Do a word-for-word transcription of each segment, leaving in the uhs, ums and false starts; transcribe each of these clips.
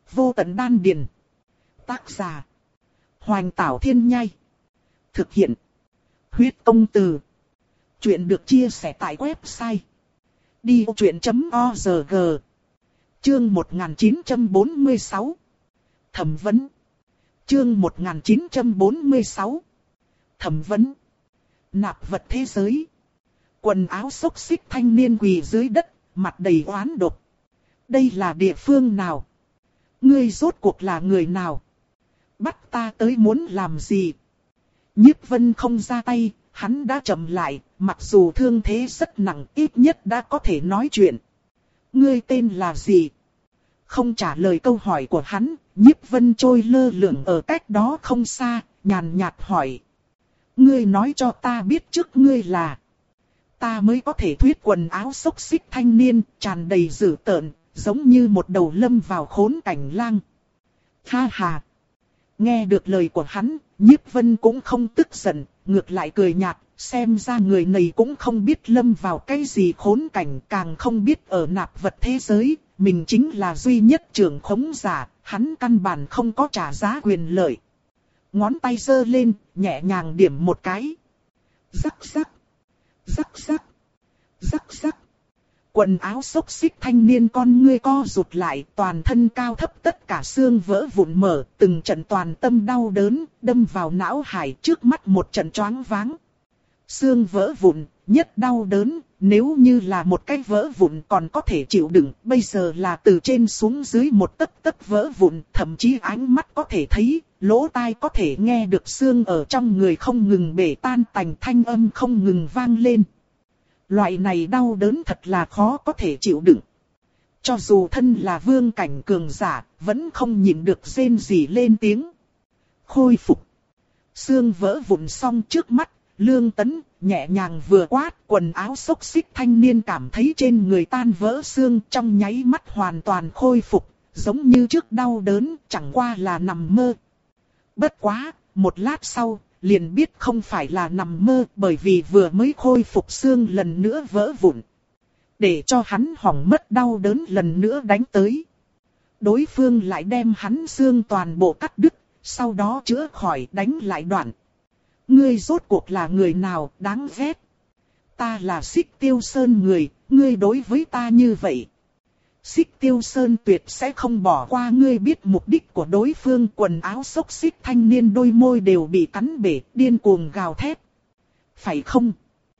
Vô tận đan điền. Tác giả. Hoành Tảo Thiên Nhai. Thực hiện. Huyết Công Từ. Chuyện được chia sẻ tại website đi vô chuyện chấm org. Chương một nghìn chín trăm bốn mươi sáu. Thẩm vấn. Chương một nghìn chín trăm bốn mươi sáu. Thẩm vấn. Nạp vật thế giới. Quần áo xốc xích thanh niên quỳ dưới đất, mặt đầy oán độc. Đây là địa phương nào? Ngươi rốt cuộc là người nào? Bắt ta tới muốn làm gì? Nhiếp Vân không ra tay, hắn đã chậm lại, mặc dù thương thế rất nặng, ít nhất đã có thể nói chuyện. Ngươi tên là gì? Không trả lời câu hỏi của hắn, Nhiếp Vân trôi lơ lửng ở cách đó không xa, nhàn nhạt hỏi. Ngươi nói cho ta biết trước ngươi là. Ta mới có thể thuyết quần áo xốc xích thanh niên, tràn đầy dữ tợn, giống như một đầu lâm vào khốn cảnh lang. Ha ha! Nghe được lời của hắn, Nhiếp Vân cũng không tức giận, ngược lại cười nhạt, xem ra người này cũng không biết lâm vào cái gì khốn cảnh, càng không biết ở nạp vật thế giới, mình chính là duy nhất trưởng khống giả, hắn căn bản không có trả giá quyền lợi. Ngón tay giơ lên, nhẹ nhàng điểm một cái. Rắc rắc, rắc rắc, rắc rắc. Quần áo xốc xích thanh niên con ngươi co rụt lại, toàn thân cao thấp tất cả xương vỡ vụn mở, từng trận toàn tâm đau đớn, đâm vào não hải, trước mắt một trận choáng váng. Xương vỡ vụn, nhất đau đớn, nếu như là một cái vỡ vụn còn có thể chịu đựng, bây giờ là từ trên xuống dưới một tấc tấc vỡ vụn, thậm chí ánh mắt có thể thấy, lỗ tai có thể nghe được xương ở trong người không ngừng bể tan tành, thanh âm không ngừng vang lên. Loại này đau đớn thật là khó có thể chịu đựng. Cho dù thân là vương cảnh cường giả, vẫn không nhịn được rên rỉ lên tiếng. Khôi phục. Xương vỡ vụn xong trước mắt, Lương Tấn nhẹ nhàng vừa quát, quần áo xốc xích thanh niên cảm thấy trên người tan vỡ xương, trong nháy mắt hoàn toàn khôi phục, giống như trước đau đớn, chẳng qua là nằm mơ. Bất quá, một lát sau, liền biết không phải là nằm mơ, bởi vì vừa mới khôi phục xương lần nữa vỡ vụn. Để cho hắn hỏng mất đau đớn lần nữa đánh tới. Đối phương lại đem hắn xương toàn bộ cắt đứt, sau đó chữa khỏi đánh lại đoạn. Ngươi rốt cuộc là người nào, đáng ghét. Ta là Xích Tiêu Sơn người, ngươi đối với ta như vậy. Xích Tiêu Sơn tuyệt sẽ không bỏ qua. Ngươi biết mục đích của đối phương. Quần áo xốc xích thanh niên đôi môi đều bị cắn bể, điên cuồng gào thét. Phải không?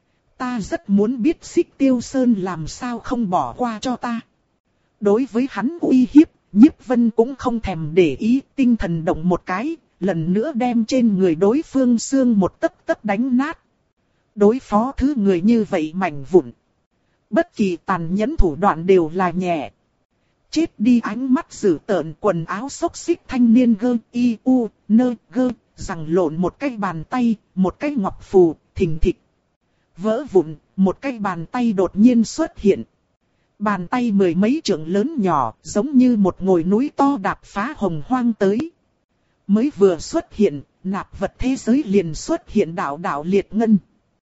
Ta rất muốn biết Xích Tiêu Sơn làm sao không bỏ qua cho ta. Đối với hắn uy hiếp, Nhiếp Vân cũng không thèm để ý, tinh thần động một cái, lần nữa đem trên người đối phương xương một tấc tấc đánh nát. Đối phó thứ người như vậy mảnh vụn. Bất kỳ tàn nhẫn thủ đoạn đều là nhẹ. Chết đi, ánh mắt dữ tợn, quần áo xốc xích thanh niên gơ y u nơ gơ, giằng lộn một cái bàn tay, một cái ngọc phù, thình thịch. Vỡ vụn, một cái bàn tay đột nhiên xuất hiện. Bàn tay mười mấy trượng lớn nhỏ, giống như một ngôi núi to đạp phá hồng hoang tới. Mới vừa xuất hiện, nạp vật thế giới liền xuất hiện đạo đạo liệt ngân.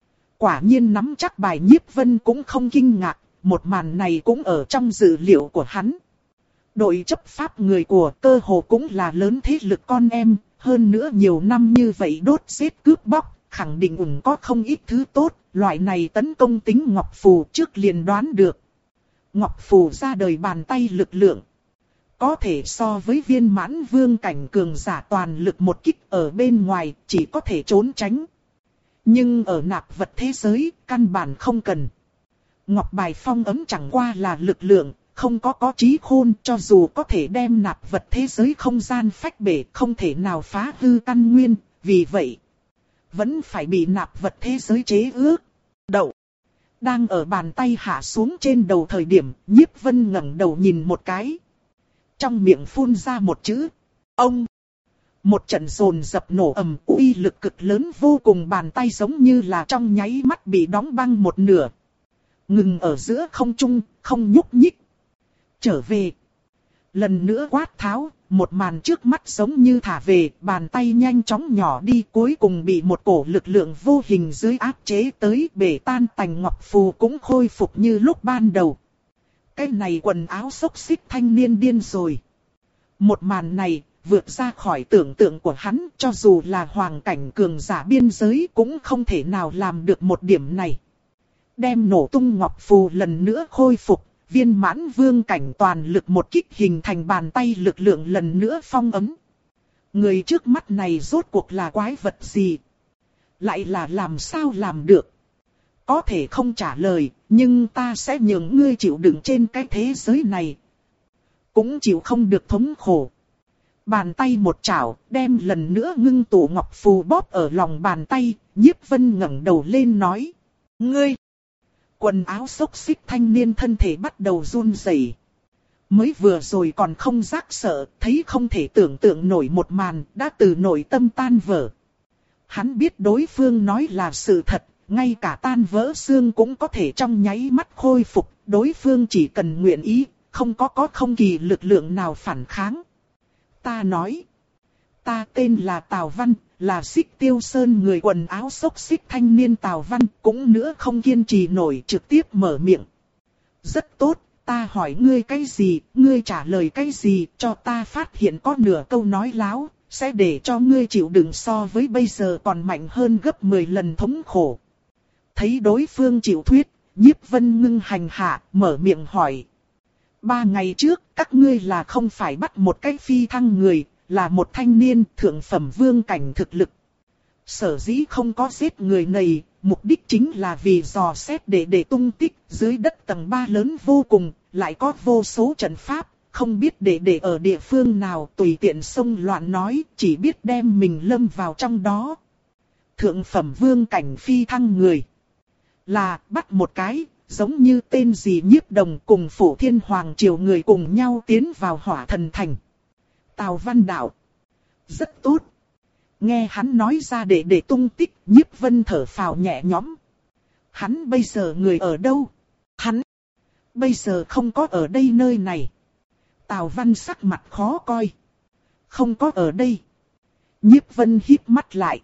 Quả nhiên nắm chắc bài, Nhiếp Vân cũng không kinh ngạc, một màn này cũng ở trong dự liệu của hắn. Đội chấp pháp người của cơ hồ cũng là lớn thế lực con em, hơn nữa nhiều năm như vậy đốt giết cướp bóc, khẳng định ủng có không ít thứ tốt, loại này tấn công tính Ngọc Phù trước liền đoán được. Ngọc Phù ra đời bàn tay lực lượng. Có thể so với viên mãn vương cảnh cường giả toàn lực một kích ở bên ngoài, chỉ có thể trốn tránh. Nhưng ở nạp vật thế giới, căn bản không cần. Ngọc bài phong ấm chẳng qua là lực lượng, không có có trí khôn, cho dù có thể đem nạp vật thế giới không gian phách bể, không thể nào phá hư căn nguyên, vì vậy vẫn phải bị nạp vật thế giới chế ước. Đậu. Đang ở bàn tay hạ xuống trên đầu thời điểm, Nhiếp Vân ngẩng đầu nhìn một cái. Trong miệng phun ra một chữ. Ông. Một trận dồn dập nổ ầm, uy lực cực lớn vô cùng, bàn tay giống như là trong nháy mắt bị đóng băng một nửa. Ngừng ở giữa không trung, không nhúc nhích. Trở về. Lần nữa quát tháo, một màn trước mắt giống như thả về, bàn tay nhanh chóng nhỏ đi, cuối cùng bị một cổ lực lượng vô hình dưới áp chế tới, bể tan tành ngọc phù cũng khôi phục như lúc ban đầu. Cái này quần áo xốc xích thanh niên điên rồi. Một màn này, vượt ra khỏi tưởng tượng của hắn, cho dù là hoàng cảnh cường giả biên giới cũng không thể nào làm được một điểm này. Đem nổ tung ngọc phù lần nữa khôi phục, viên mãn vương cảnh toàn lực một kích hình thành bàn tay lực lượng lần nữa phong ấm. Người trước mắt này rốt cuộc là quái vật gì? Lại là làm sao làm được? Có thể không trả lời, nhưng ta sẽ nhường ngươi chịu đựng trên cái thế giới này. Cũng chịu không được thống khổ. Bàn tay một chảo, đem lần nữa ngưng tụ ngọc phù bóp ở lòng bàn tay, Nhiếp Vân ngẩng đầu lên nói. Ngươi! Quần áo xốc xích thanh niên thân thể bắt đầu run rẩy. Mới vừa rồi còn không rác sợ, thấy không thể tưởng tượng nổi một màn, đã từ nội tâm tan vỡ. Hắn biết đối phương nói là sự thật, ngay cả tan vỡ xương cũng có thể trong nháy mắt khôi phục, đối phương chỉ cần nguyện ý, không có có không kỳ lực lượng nào phản kháng. Ta nói, ta tên là Tào Văn, là Xích Tiêu Sơn người quần áo xốc xích thanh niên Tào Văn, cũng nữa không kiên trì nổi trực tiếp mở miệng. Rất tốt, ta hỏi ngươi cái gì, ngươi trả lời cái gì, cho ta phát hiện có nửa câu nói láo, sẽ để cho ngươi chịu đựng so với bây giờ còn mạnh hơn gấp mười lần thống khổ. Thấy đối phương chịu thuyết, Nhiếp Vân ngưng hành hạ, mở miệng hỏi. Ba ngày trước, các ngươi là không phải bắt một cái phi thăng người, là một thanh niên thượng phẩm vương cảnh thực lực. Sở dĩ không có giết người này, mục đích chính là vì dò xét để để tung tích, dưới đất tầng ba lớn vô cùng, lại có vô số trận pháp, không biết để để ở địa phương nào tùy tiện xông loạn nói, chỉ biết đem mình lâm vào trong đó. Thượng phẩm vương cảnh phi thăng người. Là bắt một cái, giống như tên gì Nhiếp Đồng cùng Phổ Thiên Hoàng Triều người cùng nhau tiến vào Hỏa Thần Thành. Tào Văn đạo. Rất tốt. Nghe hắn nói ra để để tung tích, Nhiếp Vân thở phào nhẹ nhõm. Hắn bây giờ người ở đâu? Hắn bây giờ không có ở đây nơi này. Tào Văn sắc mặt khó coi. Không có ở đây. Nhiếp Vân híp mắt lại.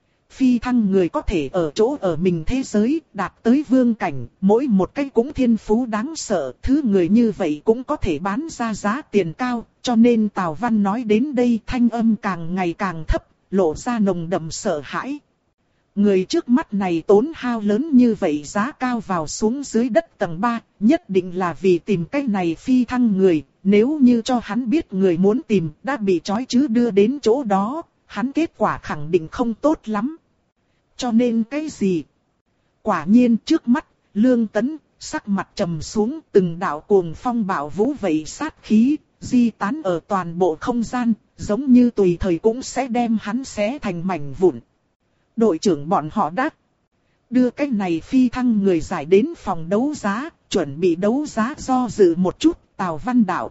Phi thăng người có thể ở chỗ ở mình thế giới, đạt tới vương cảnh, mỗi một cái cũng thiên phú đáng sợ, thứ người như vậy cũng có thể bán ra giá tiền cao, cho nên Tào Văn nói đến đây thanh âm càng ngày càng thấp, lộ ra nồng đậm sợ hãi. Người trước mắt này tốn hao lớn như vậy giá cao vào xuống dưới đất tầng ba, nhất định là vì tìm cái này phi thăng người, nếu như cho hắn biết người muốn tìm đã bị trói chứ đưa đến chỗ đó. Hắn kết quả khẳng định không tốt lắm. Cho nên cái gì? Quả nhiên trước mắt, Lương Tấn, sắc mặt trầm xuống, từng đạo cuồng phong bạo vũ vậy sát khí, di tán ở toàn bộ không gian, giống như tùy thời cũng sẽ đem hắn xé thành mảnh vụn. Đội trưởng bọn họ đã đưa cái này phi thăng người giải đến phòng đấu giá, chuẩn bị đấu giá do dự một chút, Tào Văn đạo.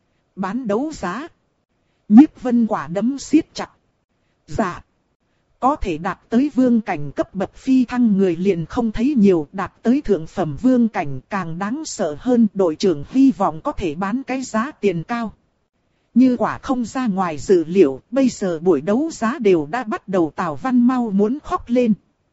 Bán đấu giá. Nhiếp Vân quả đấm siết chặt. Dạ. Có thể đạt tới vương cảnh cấp bậc phi thăng người liền không thấy nhiều, đạt tới thượng phẩm vương cảnh càng đáng sợ hơn, đội trưởng hy vọng có thể bán cái giá tiền cao. Như quả không ra ngoài dự liệu, bây giờ buổi đấu giá đều đã bắt đầu. Tào Văn mau muốn khóc lên.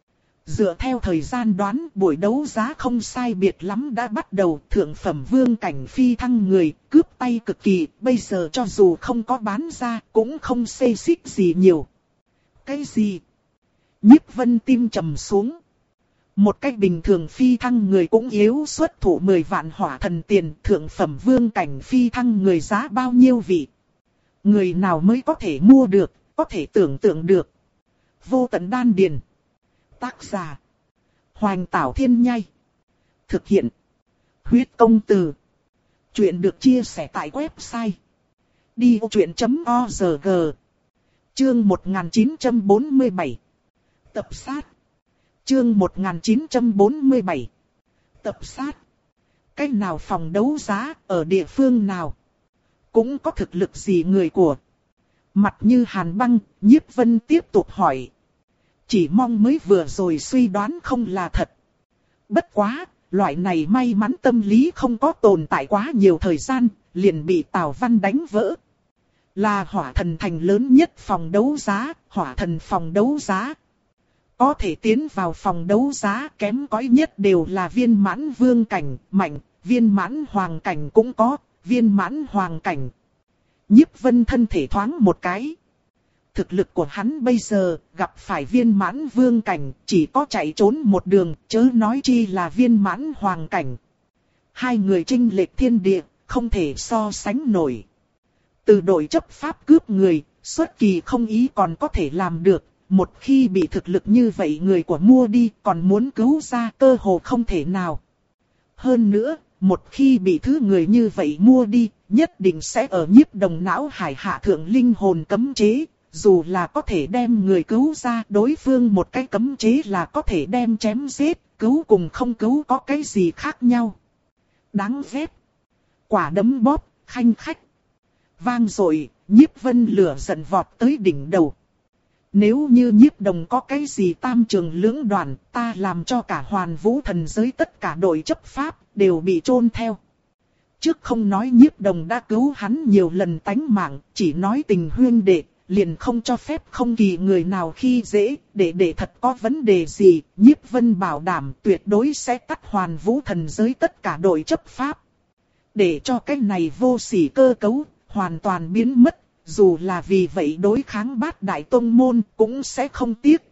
Dựa theo thời gian đoán, buổi đấu giá không sai biệt lắm đã bắt đầu. Thượng phẩm vương cảnh phi thăng người, cướp tay cực kỳ, bây giờ cho dù không có bán ra, cũng không xê xích gì nhiều. Cái gì? Nhiếp Vân tim trầm xuống. Một cách bình thường phi thăng người cũng yếu xuất thủ mười vạn hỏa thần tiền, thượng phẩm vương cảnh phi thăng người giá bao nhiêu vị? Người nào mới có thể mua được, có thể tưởng tượng được. Vô tận đan điền. Tác giả. Hoành Tảo Thiên Nhai. Thực hiện. Huyết công từ. Chuyện được chia sẻ tại website. đi vô chuyện chấm org. Chương một nghìn chín trăm bốn mươi bảy. Tập sát. Chương một nghìn chín trăm bốn mươi bảy. Tập sát. Cái nào phòng đấu giá, ở địa phương nào? Cũng có thực lực gì người của? Mặt như hàn băng, Nhiếp Vân tiếp tục hỏi. Chỉ mong mới vừa rồi suy đoán không là thật. Bất quá, loại này may mắn tâm lý không có tồn tại quá nhiều thời gian, liền bị Tào Văn đánh vỡ. Là Hỏa Thần Thành lớn nhất phòng đấu giá, Hỏa Thần phòng đấu giá. Có thể tiến vào phòng đấu giá kém cỏi nhất đều là viên mãn vương cảnh, mạnh, viên mãn hoàng cảnh cũng có, viên mãn hoàng cảnh. Nhiếp Vân thân thể thoáng một cái. Thực lực của hắn bây giờ, gặp phải viên mãn vương cảnh, chỉ có chạy trốn một đường, chớ nói chi là viên mãn hoàng cảnh. Hai người chênh lệch thiên địa, không thể so sánh nổi. Từ đội chấp pháp cướp người, xuất kỳ không ý còn có thể làm được. Một khi bị thực lực như vậy người của mua đi, còn muốn cứu ra cơ hồ không thể nào. Hơn nữa, một khi bị thứ người như vậy mua đi, nhất định sẽ ở Nhiếp Đồng não hải hạ thượng linh hồn cấm chế. Dù là có thể đem người cứu ra, đối phương một cái cấm chế là có thể đem chém giết, cứu cùng không cứu có cái gì khác nhau. Đáng ghét. Quả đấm bóp, khanh khách. Vang rồi, Nhiếp Vân lửa giận vọt tới đỉnh đầu. Nếu như Nhiếp Đồng có cái gì tam trường lưỡng đoàn, ta làm cho cả hoàn vũ thần giới tất cả đội chấp pháp đều bị chôn theo. Trước không nói Nhiếp Đồng đã cứu hắn nhiều lần tánh mạng, chỉ nói tình huynh đệ, liền không cho phép không kỳ người nào khi dễ, để để thật có vấn đề gì, Nhiếp Vân bảo đảm tuyệt đối sẽ cắt hoàn vũ thần giới tất cả đội chấp pháp. Để cho cái này vô sỉ cơ cấu, hoàn toàn biến mất, dù là vì vậy đối kháng bát đại tông môn cũng sẽ không tiếc.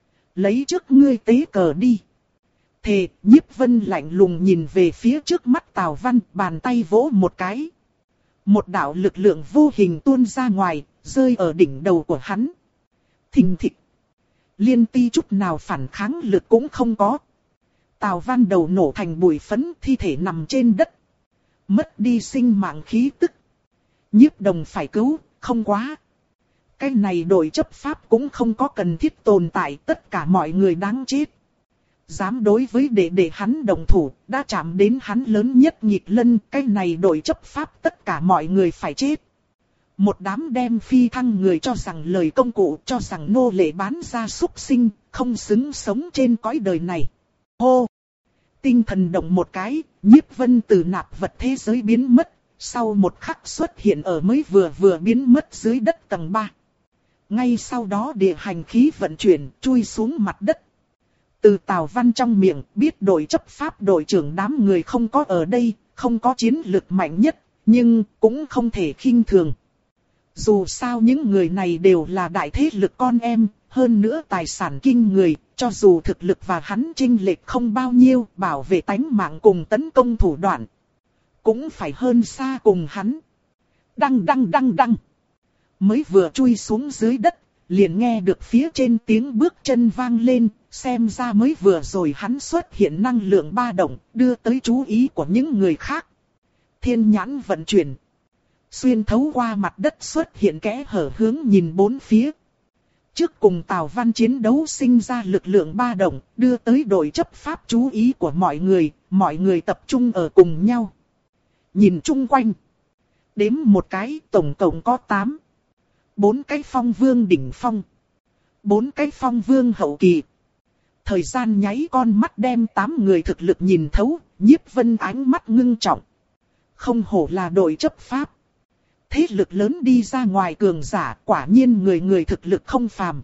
Lấy trước ngươi tế cờ đi. Thề, Nhiếp Vân lạnh lùng nhìn về phía trước mắt Tào Văn, bàn tay vỗ một cái. Một đạo lực lượng vô hình tuôn ra ngoài, rơi ở đỉnh đầu của hắn. Thình thịch. Liên ti chút nào phản kháng lực cũng không có. Tào Văn đầu nổ thành bụi phấn, thi thể nằm trên đất. Mất đi sinh mạng khí tức. Nhiếp Đồng phải cứu, không quá. Cái này đội chấp pháp cũng không có cần thiết tồn tại, tất cả mọi người đáng chết. Dám đối với đệ đệ hắn đồng thủ, đã chạm đến hắn lớn nhất nghịch lân, cái này đội chấp pháp tất cả mọi người phải chết. Một đám đem phi thăng người cho rằng lời công cụ, cho rằng nô lệ bán ra súc sinh, không xứng sống trên cõi đời này. Hô! Tinh thần động một cái, Nhiếp Vân từ nạp vật thế giới biến mất, sau một khắc xuất hiện ở mới vừa vừa biến mất dưới đất tầng ba. Ngay sau đó địa hành khí vận chuyển, chui xuống mặt đất. Từ Tào Văn trong miệng biết đội chấp pháp đội trưởng đám người không có ở đây, không có chiến lực mạnh nhất, nhưng cũng không thể khinh thường. Dù sao những người này đều là đại thế lực con em, hơn nữa tài sản kinh người, cho dù thực lực và hắn chênh lệch không bao nhiêu, bảo vệ tánh mạng cùng tấn công thủ đoạn, cũng phải hơn xa cùng hắn. Đăng đăng đăng đăng. Mới vừa chui xuống dưới đất, liền nghe được phía trên tiếng bước chân vang lên, xem ra mới vừa rồi hắn xuất hiện năng lượng ba động, đưa tới chú ý của những người khác. Thiên nhãn vận chuyển. Xuyên thấu qua mặt đất xuất hiện kẽ hở hướng nhìn bốn phía. Trước cùng Tào Văn chiến đấu sinh ra lực lượng ba động, đưa tới đội chấp pháp chú ý của mọi người, mọi người tập trung ở cùng nhau. Nhìn chung quanh. Đếm một cái, tổng cộng có tám. Bốn cái phong vương đỉnh phong. Bốn cái phong vương hậu kỳ. Thời gian nháy con mắt đem tám người thực lực nhìn thấu, Nhiếp Vân ánh mắt ngưng trọng. Không hổ là đội chấp pháp. Thế lực lớn đi ra ngoài cường giả, quả nhiên người người thực lực không phàm.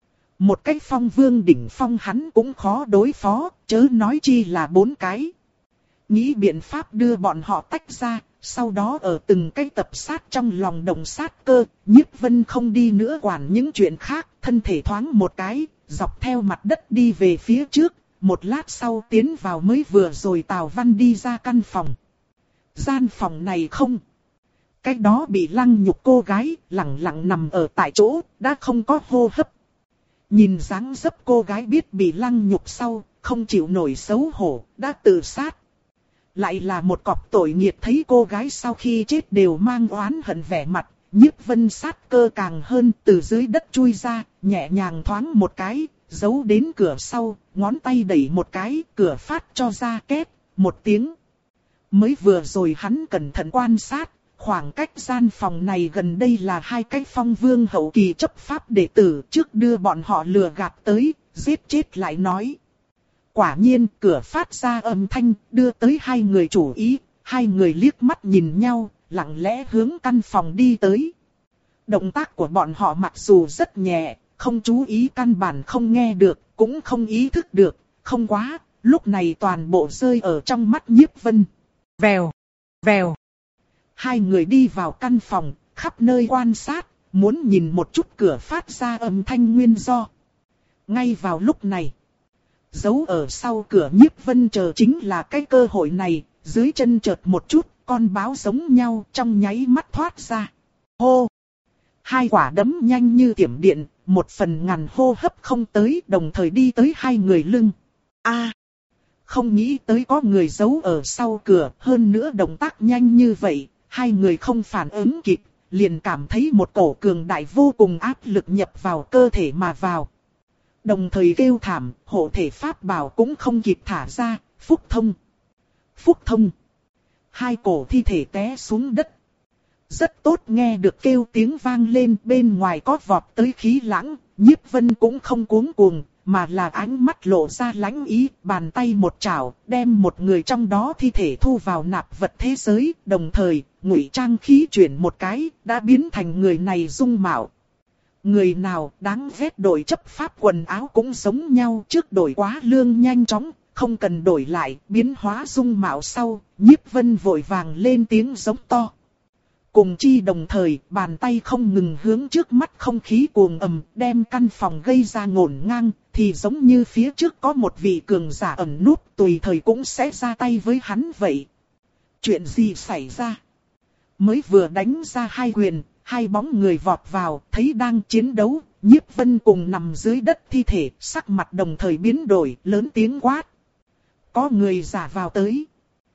Một cái phong vương đỉnh phong hắn cũng khó đối phó, chớ nói chi là bốn cái. Nghĩ biện pháp đưa bọn họ tách ra, sau đó ở từng cái tập sát trong lòng đồng sát cơ, Nhiếp Vân không đi nữa quản những chuyện khác, thân thể thoáng một cái, dọc theo mặt đất đi về phía trước, một lát sau tiến vào mới vừa rồi Tào Văn đi ra căn phòng. Gian phòng này không. Cái đó bị lăng nhục cô gái, lặng lặng nằm ở tại chỗ, đã không có hô hấp. Nhìn dáng dấp cô gái biết bị lăng nhục sau, không chịu nổi xấu hổ, đã tự sát. Lại là một cọc tội nghiệp thấy cô gái sau khi chết đều mang oán hận vẻ mặt, Nhiếp Vân sát cơ càng hơn từ dưới đất chui ra, nhẹ nhàng thoáng một cái, giấu đến cửa sau, ngón tay đẩy một cái, cửa phát cho ra két, một tiếng. Mới vừa rồi hắn cẩn thận quan sát, khoảng cách gian phòng này gần đây là hai cái phong vương hậu kỳ chấp pháp đệ tử trước đưa bọn họ lừa gạt tới, giết chết lại nói. Quả nhiên cửa phát ra âm thanh, đưa tới hai người chủ ý, hai người liếc mắt nhìn nhau, lặng lẽ hướng căn phòng đi tới. Động tác của bọn họ mặc dù rất nhẹ, không chú ý căn bản không nghe được, cũng không ý thức được, không quá, lúc này toàn bộ rơi ở trong mắt Nhiếp Vân. Vèo, vèo. Hai người đi vào căn phòng, khắp nơi quan sát, muốn nhìn một chút cửa phát ra âm thanh nguyên do. Ngay vào lúc này, giấu ở sau cửa Nhiếp Vân chờ chính là cái cơ hội này, dưới chân chợt một chút, con báo giống nhau trong nháy mắt thoát ra. Hô! Hai quả đấm nhanh như tiệm điện, một phần ngàn hô hấp không tới, đồng thời đi tới hai người lưng. A! Không nghĩ tới có người giấu ở sau cửa, hơn nữa động tác nhanh như vậy, hai người không phản ứng kịp, liền cảm thấy một cổ cường đại vô cùng áp lực nhập vào cơ thể mà vào. Đồng thời kêu thảm, hộ thể pháp bảo cũng không kịp thả ra, phúc thông. Phúc thông. Hai cổ thi thể té xuống đất. Rất tốt, nghe được kêu tiếng vang lên, bên ngoài có vọt tới khí lãng, Nhiếp Vân cũng không cuống cuồng, mà là ánh mắt lộ ra lãnh ý, bàn tay một chảo, đem một người trong đó thi thể thu vào nạp vật thế giới, đồng thời, ngụy trang khí chuyển một cái, đã biến thành người này dung mạo. Người nào đáng ghét, đổi chấp pháp quần áo cũng giống nhau, trước đổi quá lương nhanh chóng, không cần đổi lại, biến hóa dung mạo sau, Nhiếp Vân vội vàng lên tiếng giống to. Cùng chi đồng thời, bàn tay không ngừng hướng trước mắt không khí cuồng ầm, đem căn phòng gây ra ngổn ngang, thì giống như phía trước có một vị cường giả ẩn núp, tùy thời cũng sẽ ra tay với hắn vậy. Chuyện gì xảy ra? Mới vừa đánh ra hai quyền, hai bóng người vọt vào, thấy đang chiến đấu, Nhiếp Vân cùng nằm dưới đất thi thể, sắc mặt đồng thời biến đổi, lớn tiếng quát. Có người giả vào tới.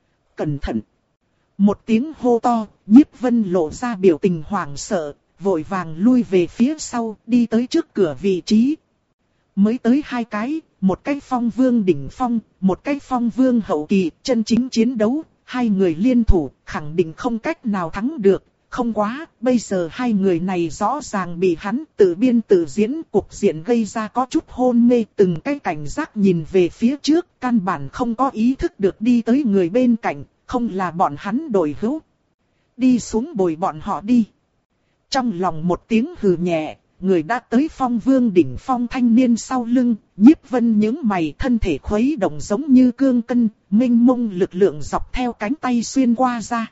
Cẩn thận! Một tiếng hô to, Nhiếp Vân lộ ra biểu tình hoảng sợ, vội vàng lui về phía sau, đi tới trước cửa vị trí. Mới tới hai cái, một cái phong vương đỉnh phong, một cái phong vương hậu kỳ, chân chính chiến đấu, hai người liên thủ, khẳng định không cách nào thắng được. Không quá, bây giờ hai người này rõ ràng bị hắn tự biên tự diễn, cục diện gây ra có chút hôn mê, từng cái cảnh giác nhìn về phía trước, căn bản không có ý thức được đi tới người bên cạnh, không là bọn hắn đội hữu. Đi xuống bồi bọn họ đi. Trong lòng một tiếng hừ nhẹ, người đã tới phong vương đỉnh phong thanh niên sau lưng, Nhiếp Vân nhướng mày, thân thể khuấy động giống như cương cân, mênh mông lực lượng dọc theo cánh tay xuyên qua ra.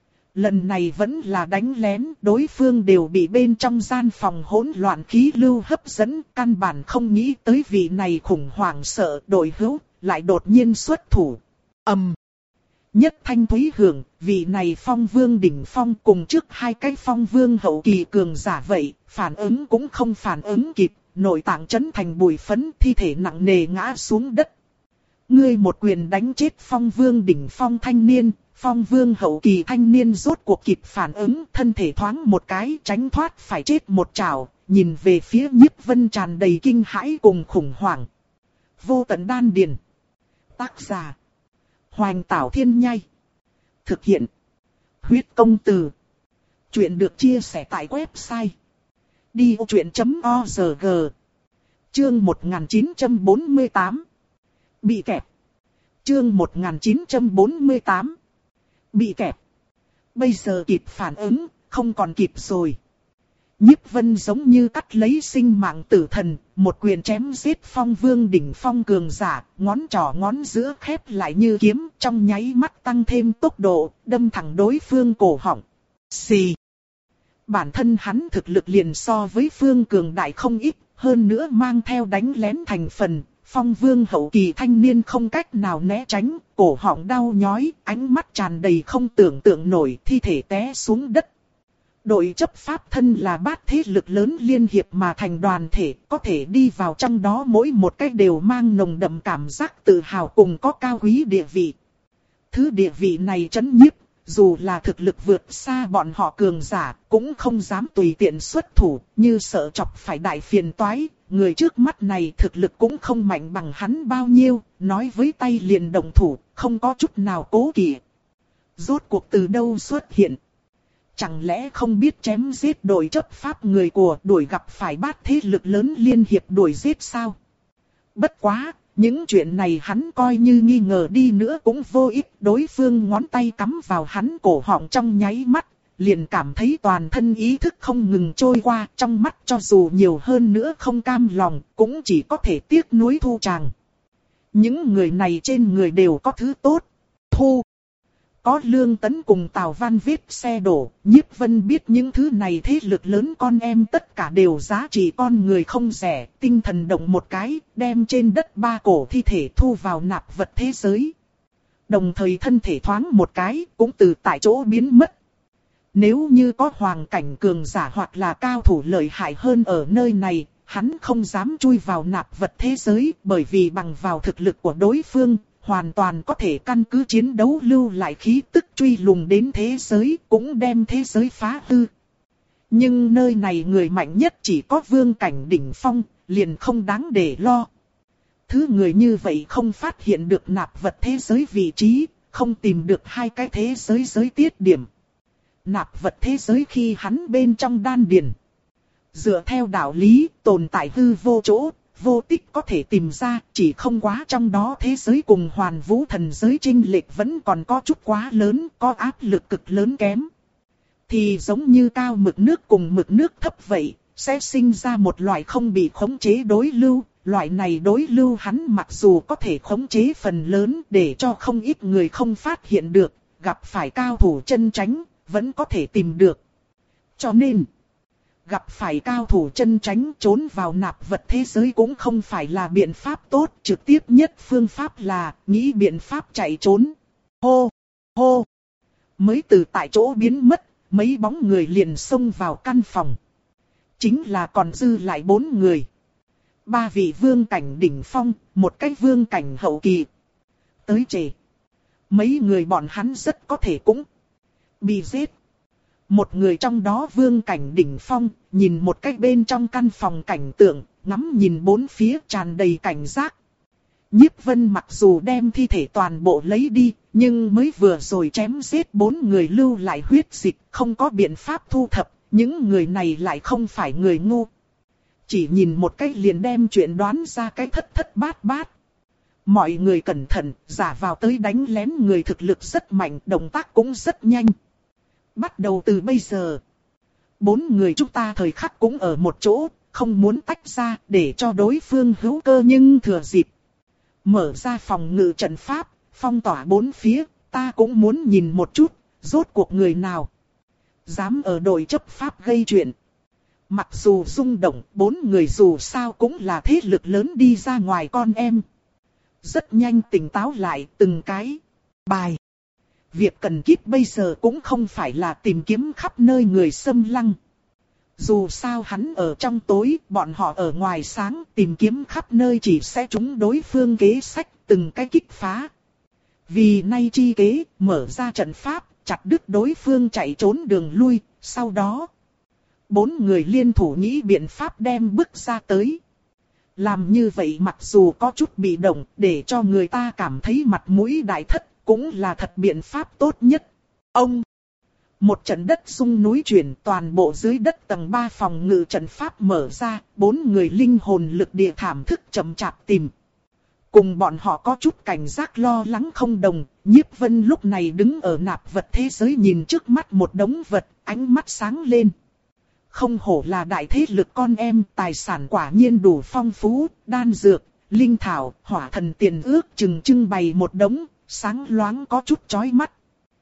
Lần này vẫn là đánh lén, đối phương đều bị bên trong gian phòng hỗn loạn khí lưu hấp dẫn, căn bản không nghĩ tới vị này khủng hoảng sợ đội hữu, lại đột nhiên xuất thủ. Ầm! Um. Nhất thanh thúy hưởng, vị này phong vương đỉnh phong cùng trước hai cái phong vương hậu kỳ cường giả vậy, phản ứng cũng không phản ứng kịp, nội tạng chấn thành bụi phấn, thi thể nặng nề ngã xuống đất. Ngươi một quyền đánh chết phong vương đỉnh phong thanh niên, phong vương hậu kỳ thanh niên rốt cuộc kịp phản ứng, thân thể thoáng một cái tránh thoát phải chết một chảo, nhìn về phía Nhiếp Vân tràn đầy kinh hãi cùng khủng hoảng. Vô tận đan điền. Tác giả Hoành Tảo Thiên Nhai. Thực hiện Huyết Công Từ. Chuyện được chia sẻ tại website đi ô chuyện chấm org. Chương một nghìn chín trăm bốn mươi tám. Bị kẹp. Chương một nghìn chín trăm bốn mươi tám. Bị kẹp. Bây giờ kịp phản ứng, không còn kịp rồi. Nhiếp Vân giống như cắt lấy sinh mạng tử thần, một quyền chém giết phong vương đỉnh phong cường giả, ngón trỏ ngón giữa khép lại như kiếm, trong nháy mắt tăng thêm tốc độ, đâm thẳng đối phương cổ họng. Xì. Bản thân hắn thực lực liền so với phương cường đại không ít, hơn nữa mang theo đánh lén thành phần, phong vương hậu kỳ thanh niên không cách nào né tránh, cổ họng đau nhói, ánh mắt tràn đầy không tưởng tượng nổi, thi thể té xuống đất. Đội chấp pháp thân là bát thế lực lớn liên hiệp mà thành đoàn thể, có thể đi vào trong đó mỗi một cách đều mang nồng đậm cảm giác tự hào cùng có cao quý địa vị. Thứ địa vị này chấn nhiếp, dù là thực lực vượt xa bọn họ cường giả, cũng không dám tùy tiện xuất thủ, như sợ chọc phải đại phiền toái. Người trước mắt này thực lực cũng không mạnh bằng hắn bao nhiêu, nói với tay liền động thủ, không có chút nào cố kỵ. Rốt cuộc từ đâu xuất hiện? Chẳng lẽ không biết chém giết đội chấp pháp người của đuổi gặp phải bát thế lực lớn liên hiệp đuổi giết sao? Bất quá, những chuyện này hắn coi như nghi ngờ đi nữa cũng vô ích. Đối phương ngón tay cắm vào hắn cổ họng trong nháy mắt, liền cảm thấy toàn thân ý thức không ngừng trôi qua, trong mắt cho dù nhiều hơn nữa không cam lòng, cũng chỉ có thể tiếc nuối thu tràng. Những người này trên người đều có thứ tốt. Thu. Có Lương Tấn cùng Tào Văn vết xe đổ, Nhiếp Vân biết những thứ này thế lực lớn con em tất cả đều giá trị con người không rẻ, tinh thần động một cái, đem trên đất ba cổ thi thể thu vào nạp vật thế giới. Đồng thời thân thể thoáng một cái, cũng từ tại chỗ biến mất. Nếu như có hoàng cảnh cường giả hoặc là cao thủ lợi hại hơn ở nơi này, hắn không dám chui vào nạp vật thế giới, bởi vì bằng vào thực lực của đối phương, hoàn toàn có thể căn cứ chiến đấu lưu lại khí tức truy lùng đến thế giới, cũng đem thế giới phá hư. Nhưng nơi này người mạnh nhất chỉ có vương cảnh đỉnh phong, liền không đáng để lo. Thứ người như vậy không phát hiện được nạp vật thế giới vị trí, không tìm được hai cái thế giới giới tiết điểm. Nạp vật thế giới khi hắn bên trong đan điền. Dựa theo đạo lý, tồn tại hư vô chỗ, vô tích có thể tìm ra, chỉ không quá trong đó thế giới cùng hoàn vũ thần giới chênh lệch vẫn còn có chút quá lớn, có áp lực cực lớn kém. Thì giống như cao mực nước cùng mực nước thấp vậy, sẽ sinh ra một loại không bị khống chế đối lưu. Loại này đối lưu hắn mặc dù có thể khống chế phần lớn để cho không ít người không phát hiện được, gặp phải cao thủ chân chánh, vẫn có thể tìm được. Cho nên, gặp phải cao thủ chân chánh trốn vào nạp vật thế giới cũng không phải là biện pháp tốt, trực tiếp nhất phương pháp là nghĩ biện pháp chạy trốn. Hô, hô, mới từ tại chỗ biến mất, mấy bóng người liền xông vào căn phòng. Chính là còn dư lại bốn người. Ba vị vương cảnh đỉnh phong, một cái vương cảnh hậu kỳ. Tới trễ. Mấy người bọn hắn rất có thể cũng bị giết. Một người trong đó vương cảnh đỉnh phong, nhìn một cách bên trong căn phòng cảnh tượng, ngắm nhìn bốn phía tràn đầy cảnh giác. Nhiếp Vân mặc dù đem thi thể toàn bộ lấy đi, nhưng mới vừa rồi chém giết bốn người lưu lại huyết dịch, không có biện pháp thu thập, những người này lại không phải người ngu. Chỉ nhìn một cách liền đem chuyện đoán ra cái thất thất bát bát. Mọi người cẩn thận, giả vào tới đánh lén người thực lực rất mạnh, động tác cũng rất nhanh. Bắt đầu từ bây giờ, bốn người chúng ta thời khắc cũng ở một chỗ, không muốn tách ra để cho đối phương hữu cơ nhưng thừa dịp. Mở ra phòng ngự trận pháp, phong tỏa bốn phía, ta cũng muốn nhìn một chút, rốt cuộc người nào dám ở đội chấp pháp gây chuyện. Mặc dù rung động, bốn người dù sao cũng là thế lực lớn đi ra ngoài con em. Rất nhanh tỉnh táo lại từng cái bài. Việc cần kíp bây giờ cũng không phải là tìm kiếm khắp nơi người xâm lăng. Dù sao hắn ở trong tối, bọn họ ở ngoài sáng, tìm kiếm khắp nơi chỉ sẽ trúng đối phương kế sách từng cái kích phá. Vì nay chi kế, mở ra trận pháp, chặt đứt đối phương chạy trốn đường lui, sau đó bốn người liên thủ nghĩ biện pháp đem bước ra tới. Làm như vậy mặc dù có chút bị động, để cho người ta cảm thấy mặt mũi đại thất, cũng là thật biện pháp tốt nhất. Ông, một trận đất rung núi chuyển, toàn bộ dưới đất tầng ba phòng ngự trận pháp mở ra, bốn người linh hồn lực địa thảm thức chậm chạp tìm. Cùng bọn họ có chút cảnh giác lo lắng không đồng, Nhiếp Vân lúc này đứng ở nạp vật thế giới nhìn trước mắt một đống vật, ánh mắt sáng lên. Không hổ là đại thế lực con em, tài sản quả nhiên đủ phong phú, đan dược, linh thảo, hỏa thần tiền ước chừng trưng bày một đống, sáng loáng có chút chói mắt.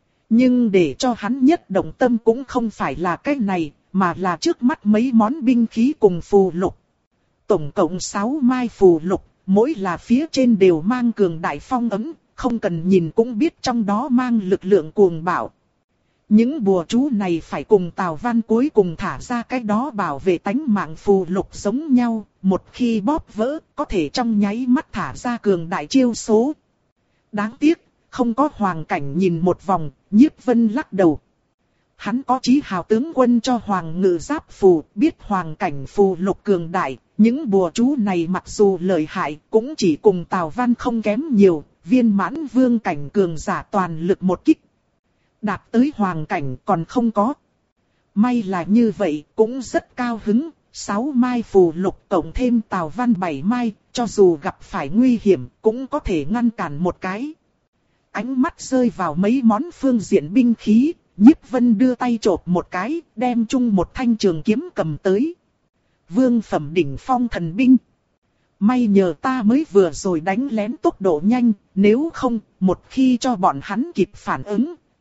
Nhưng để cho hắn nhất động tâm cũng không phải là cái này, mà là trước mắt mấy món binh khí cùng phù lục. Tổng cộng sáu mai phù lục, mỗi là phía trên đều mang cường đại phong ấm, không cần nhìn cũng biết trong đó mang lực lượng cuồng bạo. Những bùa chú này phải cùng Tào Văn cuối cùng thả ra cái đó bảo vệ tánh mạng phù lục giống nhau, một khi bóp vỡ, có thể trong nháy mắt thả ra cường đại chiêu số. Đáng tiếc, không có hoàng cảnh nhìn một vòng, Nhiếp Vân lắc đầu. Hắn có chí hào tướng quân cho hoàng ngự giáp phù, biết hoàng cảnh phù lục cường đại, những bùa chú này mặc dù lợi hại, cũng chỉ cùng Tào Văn không kém nhiều, viên mãn vương cảnh cường giả toàn lực một kích. Đạt tới hoàng cảnh còn không có. May là như vậy, cũng rất cao hứng, sáu mai phù lục cộng thêm Tào Văn bảy mai, cho dù gặp phải nguy hiểm, cũng có thể ngăn cản một cái. Ánh mắt rơi vào mấy món phương diện binh khí, Nhiếp Vân đưa tay chộp một cái, đem chung một thanh trường kiếm cầm tới. Vương phẩm đỉnh phong thần binh. May nhờ ta mới vừa rồi đánh lén tốc độ nhanh, nếu không, một khi cho bọn hắn kịp phản ứng,